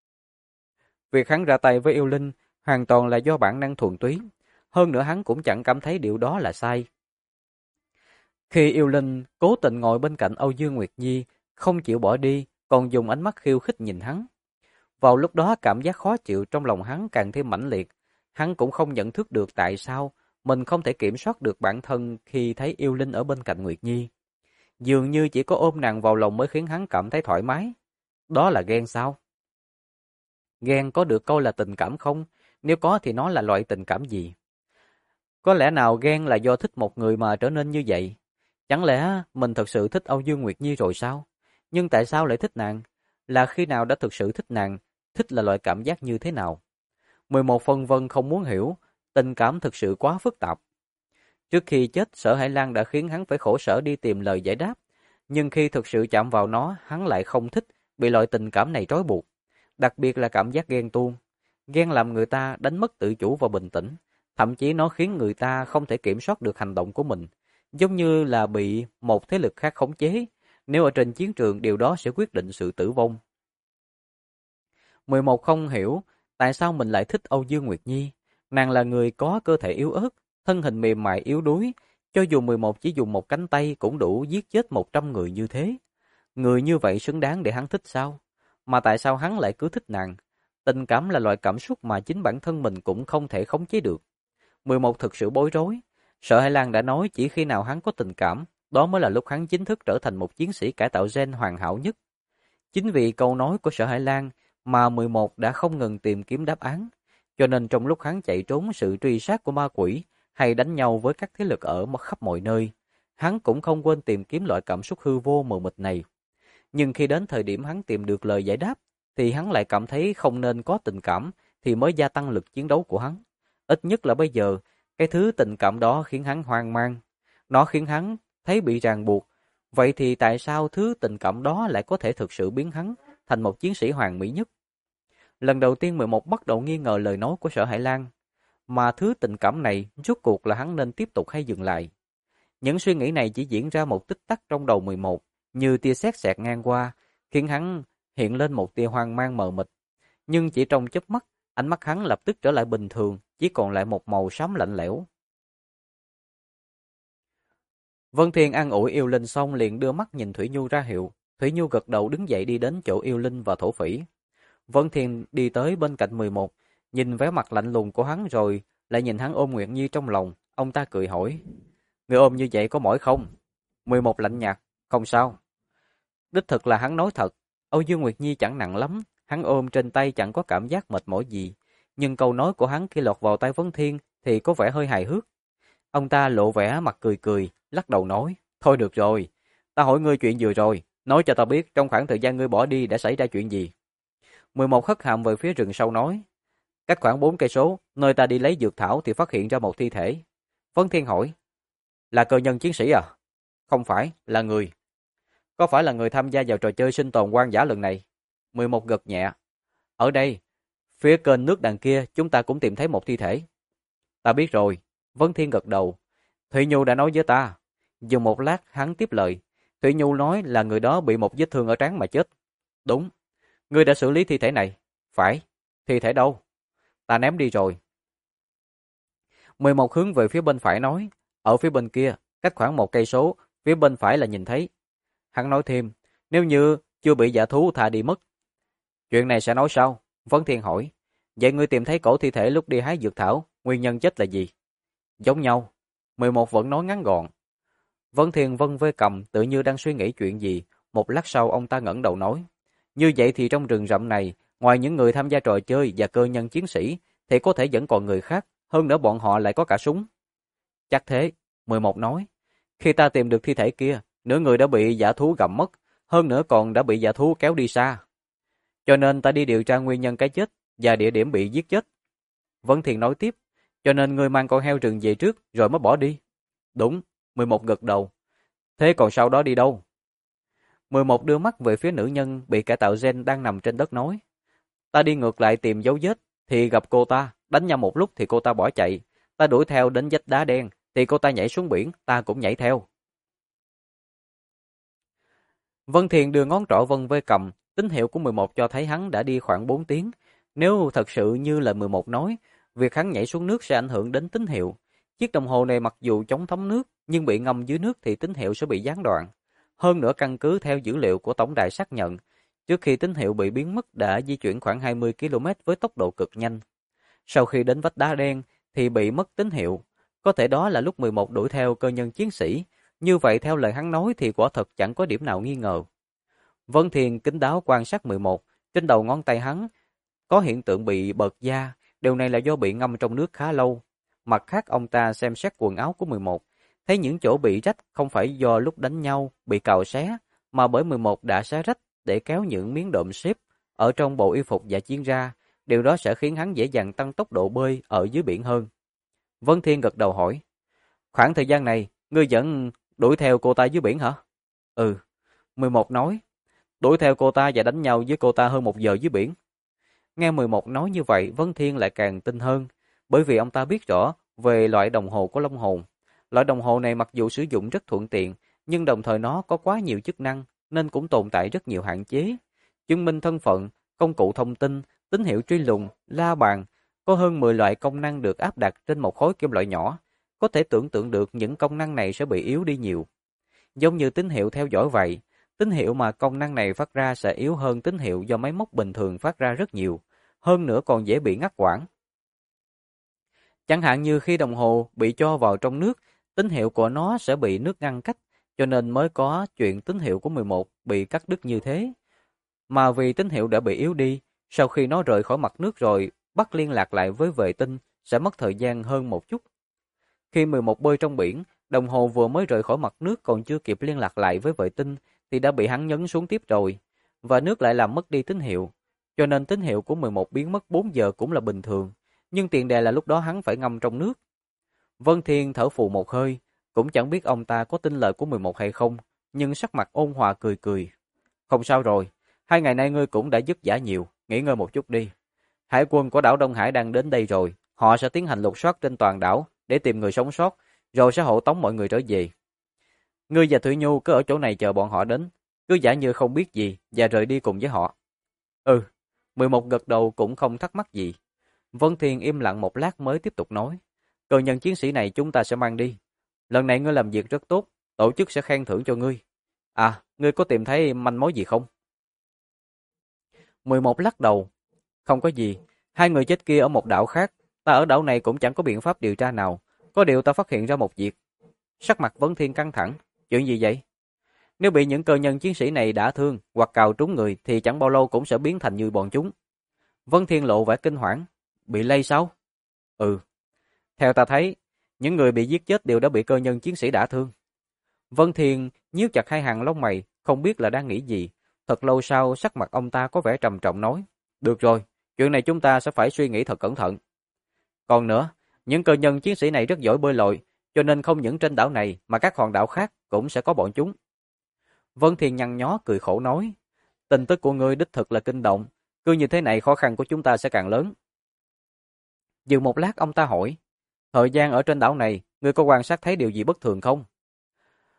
Việc hắn ra tay với yêu linh hoàn toàn là do bản năng thuần túy. Hơn nữa hắn cũng chẳng cảm thấy điều đó là sai. Khi yêu linh cố tình ngồi bên cạnh Âu Dương Nguyệt Nhi, không chịu bỏ đi, còn dùng ánh mắt khiêu khích nhìn hắn. Vào lúc đó cảm giác khó chịu trong lòng hắn càng thêm mãnh liệt. Hắn cũng không nhận thức được tại sao mình không thể kiểm soát được bản thân khi thấy yêu linh ở bên cạnh Nguyệt Nhi. Dường như chỉ có ôm nàng vào lòng mới khiến hắn cảm thấy thoải mái. Đó là ghen sao? Ghen có được câu là tình cảm không? Nếu có thì nó là loại tình cảm gì? Có lẽ nào ghen là do thích một người mà trở nên như vậy? Chẳng lẽ mình thật sự thích Âu Dương Nguyệt Nhi rồi sao? Nhưng tại sao lại thích nàng? Là khi nào đã thực sự thích nàng? Thích là loại cảm giác như thế nào? 11 phân vân không muốn hiểu, tình cảm thực sự quá phức tạp. Trước khi chết, Sở Hải Lang đã khiến hắn phải khổ sở đi tìm lời giải đáp. Nhưng khi thực sự chạm vào nó, hắn lại không thích, bị loại tình cảm này trói buộc. Đặc biệt là cảm giác ghen tuông. Ghen làm người ta đánh mất tự chủ và bình tĩnh. Thậm chí nó khiến người ta không thể kiểm soát được hành động của mình. Giống như là bị một thế lực khác khống chế. Nếu ở trên chiến trường, điều đó sẽ quyết định sự tử vong. 11 không hiểu tại sao mình lại thích Âu Dương Nguyệt Nhi. Nàng là người có cơ thể yếu ớt, thân hình mềm mại yếu đuối. Cho dù 11 chỉ dùng một cánh tay cũng đủ giết chết 100 người như thế. Người như vậy xứng đáng để hắn thích sao? Mà tại sao hắn lại cứ thích nàng? Tình cảm là loại cảm xúc mà chính bản thân mình cũng không thể khống chế được. 11 thực sự bối rối. Sở Hải Lang đã nói chỉ khi nào hắn có tình cảm, đó mới là lúc hắn chính thức trở thành một chiến sĩ cải tạo gen hoàn hảo nhất. Chính vì câu nói của Sở Hải Lang mà 11 đã không ngừng tìm kiếm đáp án, cho nên trong lúc hắn chạy trốn sự truy sát của ma quỷ hay đánh nhau với các thế lực ở khắp mọi nơi, hắn cũng không quên tìm kiếm loại cảm xúc hư vô mờ mịt này. Nhưng khi đến thời điểm hắn tìm được lời giải đáp, thì hắn lại cảm thấy không nên có tình cảm thì mới gia tăng lực chiến đấu của hắn. Ít nhất là bây giờ, cái thứ tình cảm đó khiến hắn hoang mang. Nó khiến hắn thấy bị ràng buộc. Vậy thì tại sao thứ tình cảm đó lại có thể thực sự biến hắn thành một chiến sĩ hoàn mỹ nhất? Lần đầu tiên 11 bắt đầu nghi ngờ lời nói của Sở Hải Lang. Mà thứ tình cảm này rốt cuộc là hắn nên tiếp tục hay dừng lại? Những suy nghĩ này chỉ diễn ra một tích tắc trong đầu 11, như tia sét xẹt ngang qua, khiến hắn hiện lên một tia hoang mang mờ mịt. Nhưng chỉ trong chớp mắt, ánh mắt hắn lập tức trở lại bình thường, chỉ còn lại một màu xám lạnh lẽo. Vân Thiên an ủi yêu linh xong liền đưa mắt nhìn Thủy Nhu ra hiệu. Thủy Nhu gật đầu đứng dậy đi đến chỗ yêu linh và thổ phỉ. Vân Thiên đi tới bên cạnh 11, nhìn vẻ mặt lạnh lùng của hắn rồi lại nhìn hắn ôm Nguyệt Nhi trong lòng. Ông ta cười hỏi, người ôm như vậy có mỏi không? 11 lạnh nhạt, không sao. Đích thực là hắn nói thật, Âu Dương Nguyệt Nhi chẳng nặng lắm, hắn ôm trên tay chẳng có cảm giác mệt mỏi gì. Nhưng câu nói của hắn khi lọt vào tay Vân Thiên thì có vẻ hơi hài hước. Ông ta lộ vẻ mặt cười cười, lắc đầu nói, thôi được rồi, ta hỏi ngươi chuyện vừa rồi, nói cho ta biết trong khoảng thời gian ngươi bỏ đi đã xảy ra chuyện gì. 11 hất hàm về phía rừng sâu nói, cách khoảng 4 cây số, nơi ta đi lấy dược thảo thì phát hiện ra một thi thể. Vân Thiên hỏi, là cơ nhân chiến sĩ à? Không phải, là người. Có phải là người tham gia vào trò chơi sinh tồn hoang dã lần này? 11 gật nhẹ. Ở đây, phía kênh nước đằng kia chúng ta cũng tìm thấy một thi thể. Ta biết rồi. Vân Thiên gật đầu. Thủy Nhu đã nói với ta. Dừng một lát hắn tiếp lời. Thủy Nhu nói là người đó bị một vết thương ở trán mà chết. Đúng. Ngươi đã xử lý thi thể này? Phải. Thi thể đâu? Ta ném đi rồi. 11 hướng về phía bên phải nói. Ở phía bên kia, cách khoảng 1 cây số, phía bên phải là nhìn thấy. Hắn nói thêm, nếu như chưa bị dã thú thả đi mất. Chuyện này sẽ nói sau. Vấn Thiên hỏi. Vậy ngươi tìm thấy cổ thi thể lúc đi hái dược thảo, nguyên nhân chết là gì? Giống nhau. 11 vẫn nói ngắn gọn. Vấn Thiên vân với cầm tự như đang suy nghĩ chuyện gì. Một lát sau ông ta ngẩng đầu nói. Như vậy thì trong rừng rậm này, ngoài những người tham gia trò chơi và cơ nhân chiến sĩ, thì có thể vẫn còn người khác, hơn nữa bọn họ lại có cả súng. Chắc thế, 11 nói. Khi ta tìm được thi thể kia, nửa người đã bị dã thú gặm mất, hơn nữa còn đã bị dã thú kéo đi xa. Cho nên ta đi điều tra nguyên nhân cái chết và địa điểm bị giết chết. Vấn Thiên nói tiếp, cho nên ngươi mang con heo rừng về trước rồi mới bỏ đi. Đúng, 11 gật đầu. Thế còn sau đó đi đâu? 11 đưa mắt về phía nữ nhân bị cải tạo gen đang nằm trên đất nói. Ta đi ngược lại tìm dấu vết, thì gặp cô ta, đánh nhau một lúc thì cô ta bỏ chạy. Ta đuổi theo đến vách đá đen, thì cô ta nhảy xuống biển, ta cũng nhảy theo. Vân Thiền đưa ngón trỏ vân với cầm, tín hiệu của 11 cho thấy hắn đã đi khoảng 4 tiếng. Nếu thật sự như là 11 nói, việc hắn nhảy xuống nước sẽ ảnh hưởng đến tín hiệu. Chiếc đồng hồ này mặc dù chống thấm nước, nhưng bị ngâm dưới nước thì tín hiệu sẽ bị gián đoạn. Hơn nữa căn cứ theo dữ liệu của tổng đài xác nhận, trước khi tín hiệu bị biến mất đã di chuyển khoảng 20 km với tốc độ cực nhanh. Sau khi đến vách đá đen thì bị mất tín hiệu. Có thể đó là lúc 11 đuổi theo cơ nhân chiến sĩ. Như vậy theo lời hắn nói thì quả thật chẳng có điểm nào nghi ngờ. Vân Thiền kín đáo quan sát 11. Trên đầu ngón tay hắn có hiện tượng bị bợt da. Điều này là do bị ngâm trong nước khá lâu. Mặt khác ông ta xem xét quần áo của 11. Thấy những chỗ bị rách không phải do lúc đánh nhau bị cào xé, mà bởi 11 đã xé rách để kéo những miếng độm xếp ở trong bộ y phục dạ chiến ra. Điều đó sẽ khiến hắn dễ dàng tăng tốc độ bơi ở dưới biển hơn. Vân Thiên gật đầu hỏi. Khoảng thời gian này, ngươi vẫn đuổi theo cô ta dưới biển hả? Ừ. 11 nói. Đuổi theo cô ta và đánh nhau với cô ta hơn 1 giờ dưới biển. Nghe 11 nói như vậy, Vân Thiên lại càng tin hơn. Bởi vì ông ta biết rõ về loại đồng hồ của Long Hồn. Loại đồng hồ này mặc dù sử dụng rất thuận tiện, nhưng đồng thời nó có quá nhiều chức năng, nên cũng tồn tại rất nhiều hạn chế. Chứng minh thân phận, công cụ thông tin, tín hiệu truy lùng, la bàn, có hơn 10 loại công năng được áp đặt trên một khối kim loại nhỏ. Có thể tưởng tượng được những công năng này sẽ bị yếu đi nhiều. Giống như tín hiệu theo dõi vậy, tín hiệu mà công năng này phát ra sẽ yếu hơn tín hiệu do máy móc bình thường phát ra rất nhiều, hơn nữa còn dễ bị ngắt quãng. Chẳng hạn như khi đồng hồ bị cho vào trong nước, tín hiệu của nó sẽ bị nước ngăn cách, cho nên mới có chuyện tín hiệu của 11 bị cắt đứt như thế. Mà vì tín hiệu đã bị yếu đi, sau khi nó rời khỏi mặt nước rồi, bắt liên lạc lại với vệ tinh sẽ mất thời gian hơn một chút. Khi 11 bơi trong biển, đồng hồ vừa mới rời khỏi mặt nước còn chưa kịp liên lạc lại với vệ tinh thì đã bị hắn nhấn xuống tiếp rồi, và nước lại làm mất đi tín hiệu. Cho nên tín hiệu của 11 biến mất 4 giờ cũng là bình thường, nhưng tiền đề là lúc đó hắn phải ngâm trong nước. Vân Thiên thở phù một hơi, cũng chẳng biết ông ta có tin lời của 11 hay không, nhưng sắc mặt ôn hòa cười cười. Không sao rồi, 2 ngày nay ngươi cũng đã vất vả nhiều, nghỉ ngơi một chút đi. Hải quân của đảo Đông Hải đang đến đây rồi, họ sẽ tiến hành lục soát trên toàn đảo để tìm người sống sót, rồi sẽ hộ tống mọi người trở về. Ngươi và Thủy Nhu cứ ở chỗ này chờ bọn họ đến, cứ giả như không biết gì và rời đi cùng với họ. Ừ, 11 gật đầu cũng không thắc mắc gì. Vân Thiên im lặng một lát mới tiếp tục nói. Cơ nhân chiến sĩ này chúng ta sẽ mang đi. Lần này ngươi làm việc rất tốt, tổ chức sẽ khen thưởng cho ngươi. À, ngươi có tìm thấy manh mối gì không? 11 lắc đầu. Không có gì, 2 người chết kia ở một đảo khác. Ta ở đảo này cũng chẳng có biện pháp điều tra nào. Có điều ta phát hiện ra một việc. Sắc mặt Vân Thiên căng thẳng. Chuyện gì vậy? Nếu bị những cơ nhân chiến sĩ này đả thương hoặc cào trúng người thì chẳng bao lâu cũng sẽ biến thành như bọn chúng. Vân Thiên lộ vẻ kinh hoảng. Bị lây sao? Ừ. Theo ta thấy, những người bị giết chết đều đã bị cơ nhân chiến sĩ đả thương. Vân Thiên nhíu chặt hai hàng lông mày, không biết là đang nghĩ gì. Thật lâu sau, sắc mặt ông ta có vẻ trầm trọng nói. Được rồi, chuyện này chúng ta sẽ phải suy nghĩ thật cẩn thận. Còn nữa, những cơ nhân chiến sĩ này rất giỏi bơi lội, cho nên không những trên đảo này mà các hòn đảo khác cũng sẽ có bọn chúng. Vân Thiên nhăn nhó cười khổ nói. Tin tức của ngươi đích thực là kinh động. Cứ như thế này khó khăn của chúng ta sẽ càng lớn. Dừng một lát ông ta hỏi. Thời gian ở trên đảo này, ngươi có quan sát thấy điều gì bất thường không?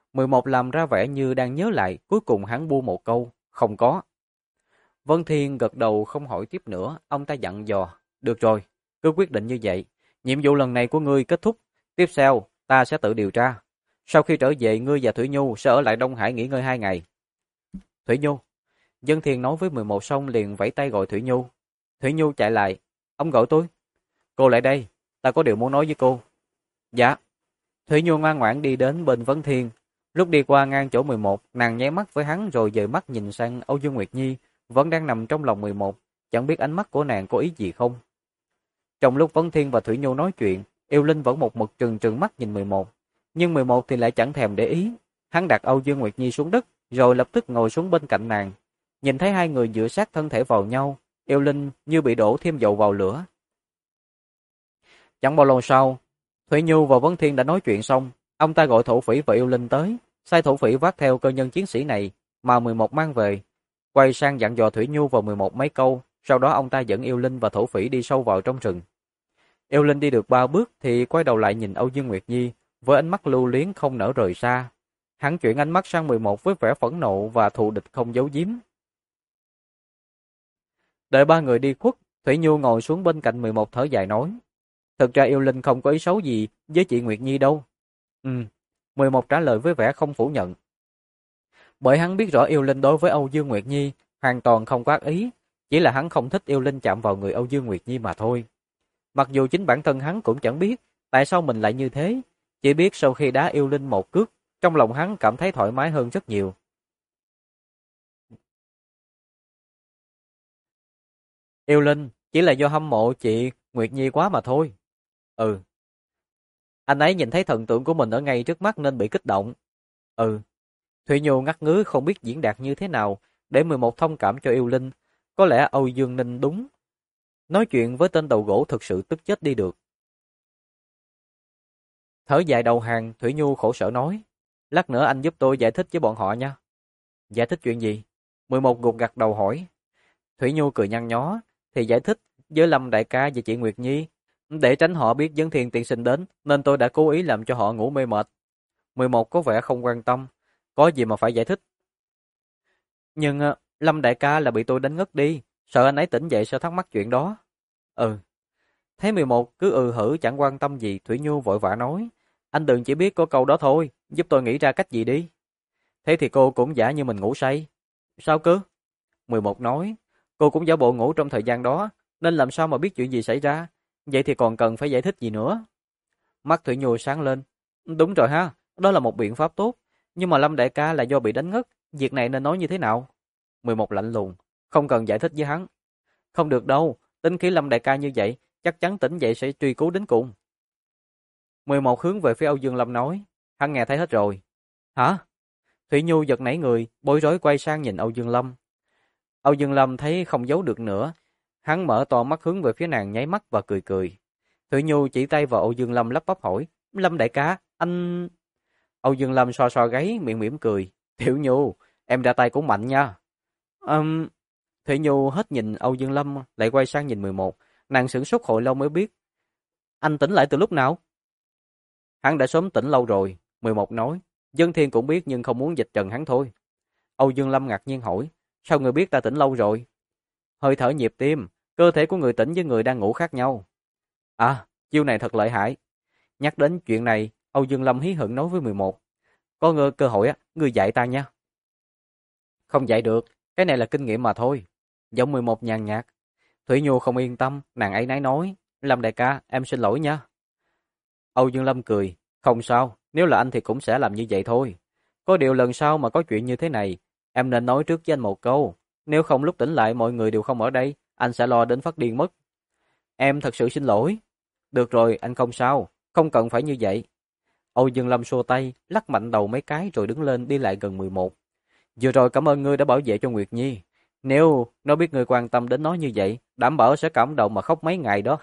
11 làm ra vẻ như đang nhớ lại, cuối cùng hắn buông một câu, không có. Vân Thiên gật đầu không hỏi tiếp nữa, ông ta dặn dò, được rồi, cứ quyết định như vậy. Nhiệm vụ lần này của ngươi kết thúc, tiếp theo ta sẽ tự điều tra. Sau khi trở về, ngươi và Thủy Nhu sẽ ở lại Đông Hải nghỉ ngơi 2 ngày. Thủy Nhu. Vân Thiên nói với 11 xong liền vẫy tay gọi Thủy Nhu. Thủy Nhu chạy lại, ông gọi tôi. Cô lại đây, ta có điều muốn nói với cô. Dạ. Thủy Nhu ngoan ngoãn đi đến bên Vân Thiên. Lúc đi qua ngang chỗ 11, nàng nháy mắt với hắn rồi dời mắt nhìn sang Âu Dương Nguyệt Nhi, vẫn đang nằm trong lòng 11, chẳng biết ánh mắt của nàng có ý gì không. Trong lúc Vân Thiên và Thủy Nhu nói chuyện, Yêu Linh vẫn một mực trừng trừng mắt nhìn 11, nhưng 11 thì lại chẳng thèm để ý. Hắn đặt Âu Dương Nguyệt Nhi xuống đất, rồi lập tức ngồi xuống bên cạnh nàng. Nhìn thấy hai người dựa sát thân thể vào nhau, Yêu Linh như bị đổ thêm dầu vào lửa. Chẳng bao lâu sau, Thủy Nhu và Vân Thiên đã nói chuyện xong, ông ta gọi Thổ Phỉ và Yêu Linh tới, sai Thổ Phỉ vác theo cơ nhân chiến sĩ này mà 11 mang về, quay sang dặn dò Thủy Nhu và 11 mấy câu, sau đó ông ta dẫn Yêu Linh và Thổ Phỉ đi sâu vào trong rừng. Yêu Linh đi được 3 bước thì quay đầu lại nhìn Âu Dương Nguyệt Nhi với ánh mắt lưu luyến không nỡ rời xa. Hắn chuyển ánh mắt sang 11 với vẻ phẫn nộ và thù địch không giấu giếm. Đợi ba người đi khuất, Thủy Nhu ngồi xuống bên cạnh 11 thở dài nói: "Thực ra Yêu Linh không có ý xấu gì với chị Nguyệt Nhi đâu." 11 trả lời với vẻ không phủ nhận. Bởi hắn biết rõ Yêu Linh đối với Âu Dương Nguyệt Nhi hoàn toàn không có ác ý, chỉ là hắn không thích Yêu Linh chạm vào người Âu Dương Nguyệt Nhi mà thôi. Mặc dù chính bản thân hắn cũng chẳng biết tại sao mình lại như thế, chỉ biết sau khi đá Yêu Linh một cước, trong lòng hắn cảm thấy thoải mái hơn rất nhiều. Yêu Linh chỉ là do hâm mộ chị Nguyệt Nhi quá mà thôi. Ừ. Anh ấy nhìn thấy thần tượng của mình ở ngay trước mắt nên bị kích động. Ừ. Thủy Nhu ngắt ngứ không biết diễn đạt như thế nào để 11 thông cảm cho Yêu Linh. Có lẽ Âu Dương Ninh đúng. Nói chuyện với tên đầu gỗ thực sự tức chết đi được. Thở dài đầu hàng, Thủy Nhu khổ sở nói: "Lát nữa anh giúp tôi giải thích với bọn họ nha." "Giải thích chuyện gì?" 11 gục gặt đầu hỏi. Thủy Nhu cười nhăn nhó: "Thì giải thích với Lâm đại ca và chị Nguyệt Nhi. Để tránh họ biết Vấn Thiên tiên sinh đến, nên tôi đã cố ý làm cho họ ngủ mê mệt." 11 có vẻ không quan tâm. "Có gì mà phải giải thích?" "Nhưng Lâm đại ca là bị tôi đánh ngất đi, sợ anh ấy tỉnh dậy sẽ thắc mắc chuyện đó." "Ừ." Thấy 11 cứ hử chẳng quan tâm gì, Thủy Nhu vội vã nói: "Anh đừng chỉ biết có câu đó thôi, giúp tôi nghĩ ra cách gì đi." "Thế thì cô cũng giả như mình ngủ say." "Sao cứ?" 11 nói: "Cô cũng giả bộ ngủ trong thời gian đó, nên làm sao mà biết chuyện gì xảy ra, vậy thì còn cần phải giải thích gì nữa?" Mắt Thủy Nhu sáng lên: "Đúng rồi ha, đó là một biện pháp tốt, nhưng mà Lâm đại ca là do bị đánh ngất, việc này nên nói như thế nào?" 11 lạnh lùng: "Không cần giải thích với hắn." "Không được đâu, tính khí Lâm đại ca như vậy, chắc chắn tỉnh dậy sẽ truy cứu đến cùng." 11 hướng về phía Âu Dương Lâm nói: "Hắn nghe thấy hết rồi." "Hả?" Thủy Nhu giật nảy người, bối rối quay sang nhìn Âu Dương Lâm. Âu Dương Lâm thấy không giấu được nữa, hắn mở to mắt hướng về phía nàng nháy mắt và cười cười. Thủy Nhu chỉ tay vào Âu Dương Lâm lắp bắp hỏi: "Lâm đại ca, anh..." Âu Dương Lâm so so gáy, miệng mỉm cười: "Tiểu Nhu, em ra tay cũng mạnh nha." Ừm... Thủy Nhu hết nhìn Âu Dương Lâm lại quay sang nhìn 11, nàng sửng sốt hồi lâu mới biết: "Anh tỉnh lại từ lúc nào?" "Hắn đã sớm tỉnh lâu rồi." 11 nói. "Dân Thiên cũng biết nhưng không muốn dịch trần hắn thôi." Âu Dương Lâm ngạc nhiên hỏi: "Sao người biết ta tỉnh lâu rồi?" "Hơi thở nhịp tim, cơ thể của người tỉnh với người đang ngủ khác nhau." "À, chiêu này thật lợi hại." Nhắc đến chuyện này, Âu Dương Lâm hí hửng nói với 11: "Có ngờ cơ hội á, ngươi dạy ta nha." "Không dạy được, cái này là kinh nghiệm mà thôi." Giọng 11 nhàn nhạt. Thủy Nhu không yên tâm, nàng ấy náy nói: "Lâm đại ca, em xin lỗi nha." Âu Dương Lâm cười: "Không sao, nếu là anh thì cũng sẽ làm như vậy thôi. Có điều lần sau mà có chuyện như thế này, em nên nói trước với anh một câu, nếu không lúc tỉnh lại mọi người đều không ở đây, anh sẽ lo đến phát điên mất." "Em thật sự xin lỗi." "Được rồi, anh không sao, không cần phải như vậy." Âu Dương Lâm xua tay, lắc mạnh đầu mấy cái rồi đứng lên đi lại gần 11. "Vừa rồi cảm ơn ngươi đã bảo vệ cho Nguyệt Nhi. Nếu nó biết ngươi quan tâm đến nó như vậy, đảm bảo sẽ cảm động mà khóc mấy ngày đó."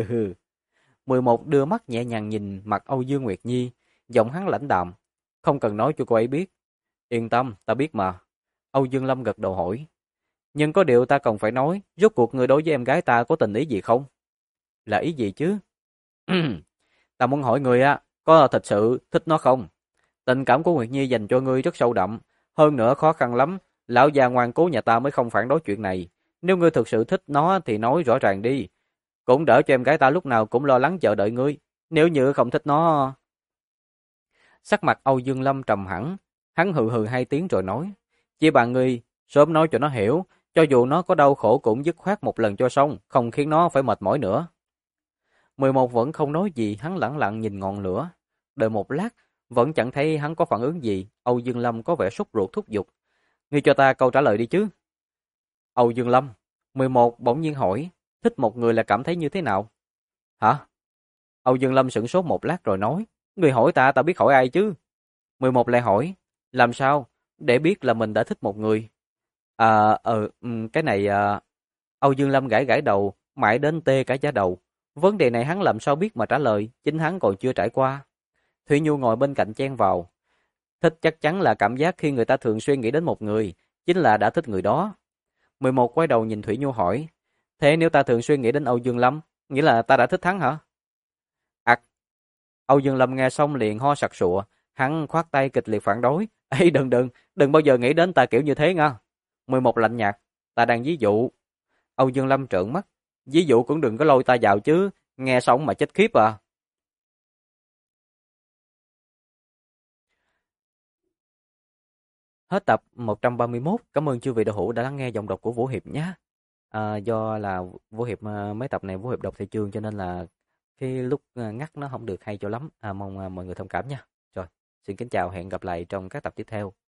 11 đưa mắt nhẹ nhàng nhìn mặt Âu Dương Nguyệt Nhi, giọng hắn lãnh đạm: "Không cần nói cho cô ấy biết." "Yên tâm, ta biết mà." Âu Dương Lâm gật đầu hỏi: "Nhưng có điều ta cần phải nói, rốt cuộc ngươi đối với em gái ta có tình ý gì không?" "Là ý gì chứ?" "Ta muốn hỏi ngươi á, có thật sự thích nó không?" Tình cảm của Nguyệt Nhi dành cho ngươi rất sâu đậm, hơn nữa khó khăn lắm, lão già ngoan cố nhà ta mới không phản đối chuyện này. Nếu ngươi thực sự thích nó thì nói rõ ràng đi, cũng đỡ cho em gái ta lúc nào cũng lo lắng chờ đợi ngươi. Nếu như không thích nó... Sắc mặt Âu Dương Lâm trầm hẳn, hắn hừ hừ 2 tiếng rồi nói, chỉ bằng ngươi sớm nói cho nó hiểu, cho dù nó có đau khổ cũng dứt khoát một lần cho xong, không khiến nó phải mệt mỏi nữa. 11 vẫn không nói gì, hắn lẳng lặng nhìn ngọn lửa. Đợi một lát, vẫn chẳng thấy hắn có phản ứng gì, Âu Dương Lâm có vẻ sốt ruột thúc giục. Ngươi cho ta câu trả lời đi chứ. Âu Dương Lâm, 11 bỗng nhiên hỏi, thích một người là cảm thấy như thế nào? Hả? Âu Dương Lâm sửng sốt một lát rồi nói, ngươi hỏi ta, ta biết hỏi ai chứ? 11 lại hỏi, làm sao? Để biết là mình đã thích một người. Cái này... Âu Dương Lâm gãi gãi đầu, mãi đến tê cả da đầu. Vấn đề này hắn làm sao biết mà trả lời, chính hắn còn chưa trải qua. Thủy Nhu ngồi bên cạnh chen vào. Thích chắc chắn là cảm giác khi người ta thường xuyên nghĩ đến một người, chính là đã thích người đó. 11 quay đầu nhìn Thủy Nhu hỏi, thế nếu ta thường xuyên nghĩ đến Âu Dương Lâm, nghĩa là ta đã thích hắn hả? Âu Dương Lâm nghe xong liền ho sặc sụa, hắn khoát tay kịch liệt phản đối. Ê đừng bao giờ nghĩ đến ta kiểu như thế nha. 11 lạnh nhạt, ta đang ví dụ. Âu Dương Lâm trợn mắt, ví dụ cũng đừng có lôi ta vào chứ, nghe xong mà chết khiếp à. Hết tập 131, cảm ơn chư vị đạo hữu đã lắng nghe giọng đọc của Vũ Hiệp nhé. Do là Vũ Hiệp mấy tập này Vũ Hiệp đọc theo chương cho nên là cái lúc ngắt nó không được hay cho lắm. Mong mọi người thông cảm nha. Rồi, xin kính chào, hẹn gặp lại trong các tập tiếp theo.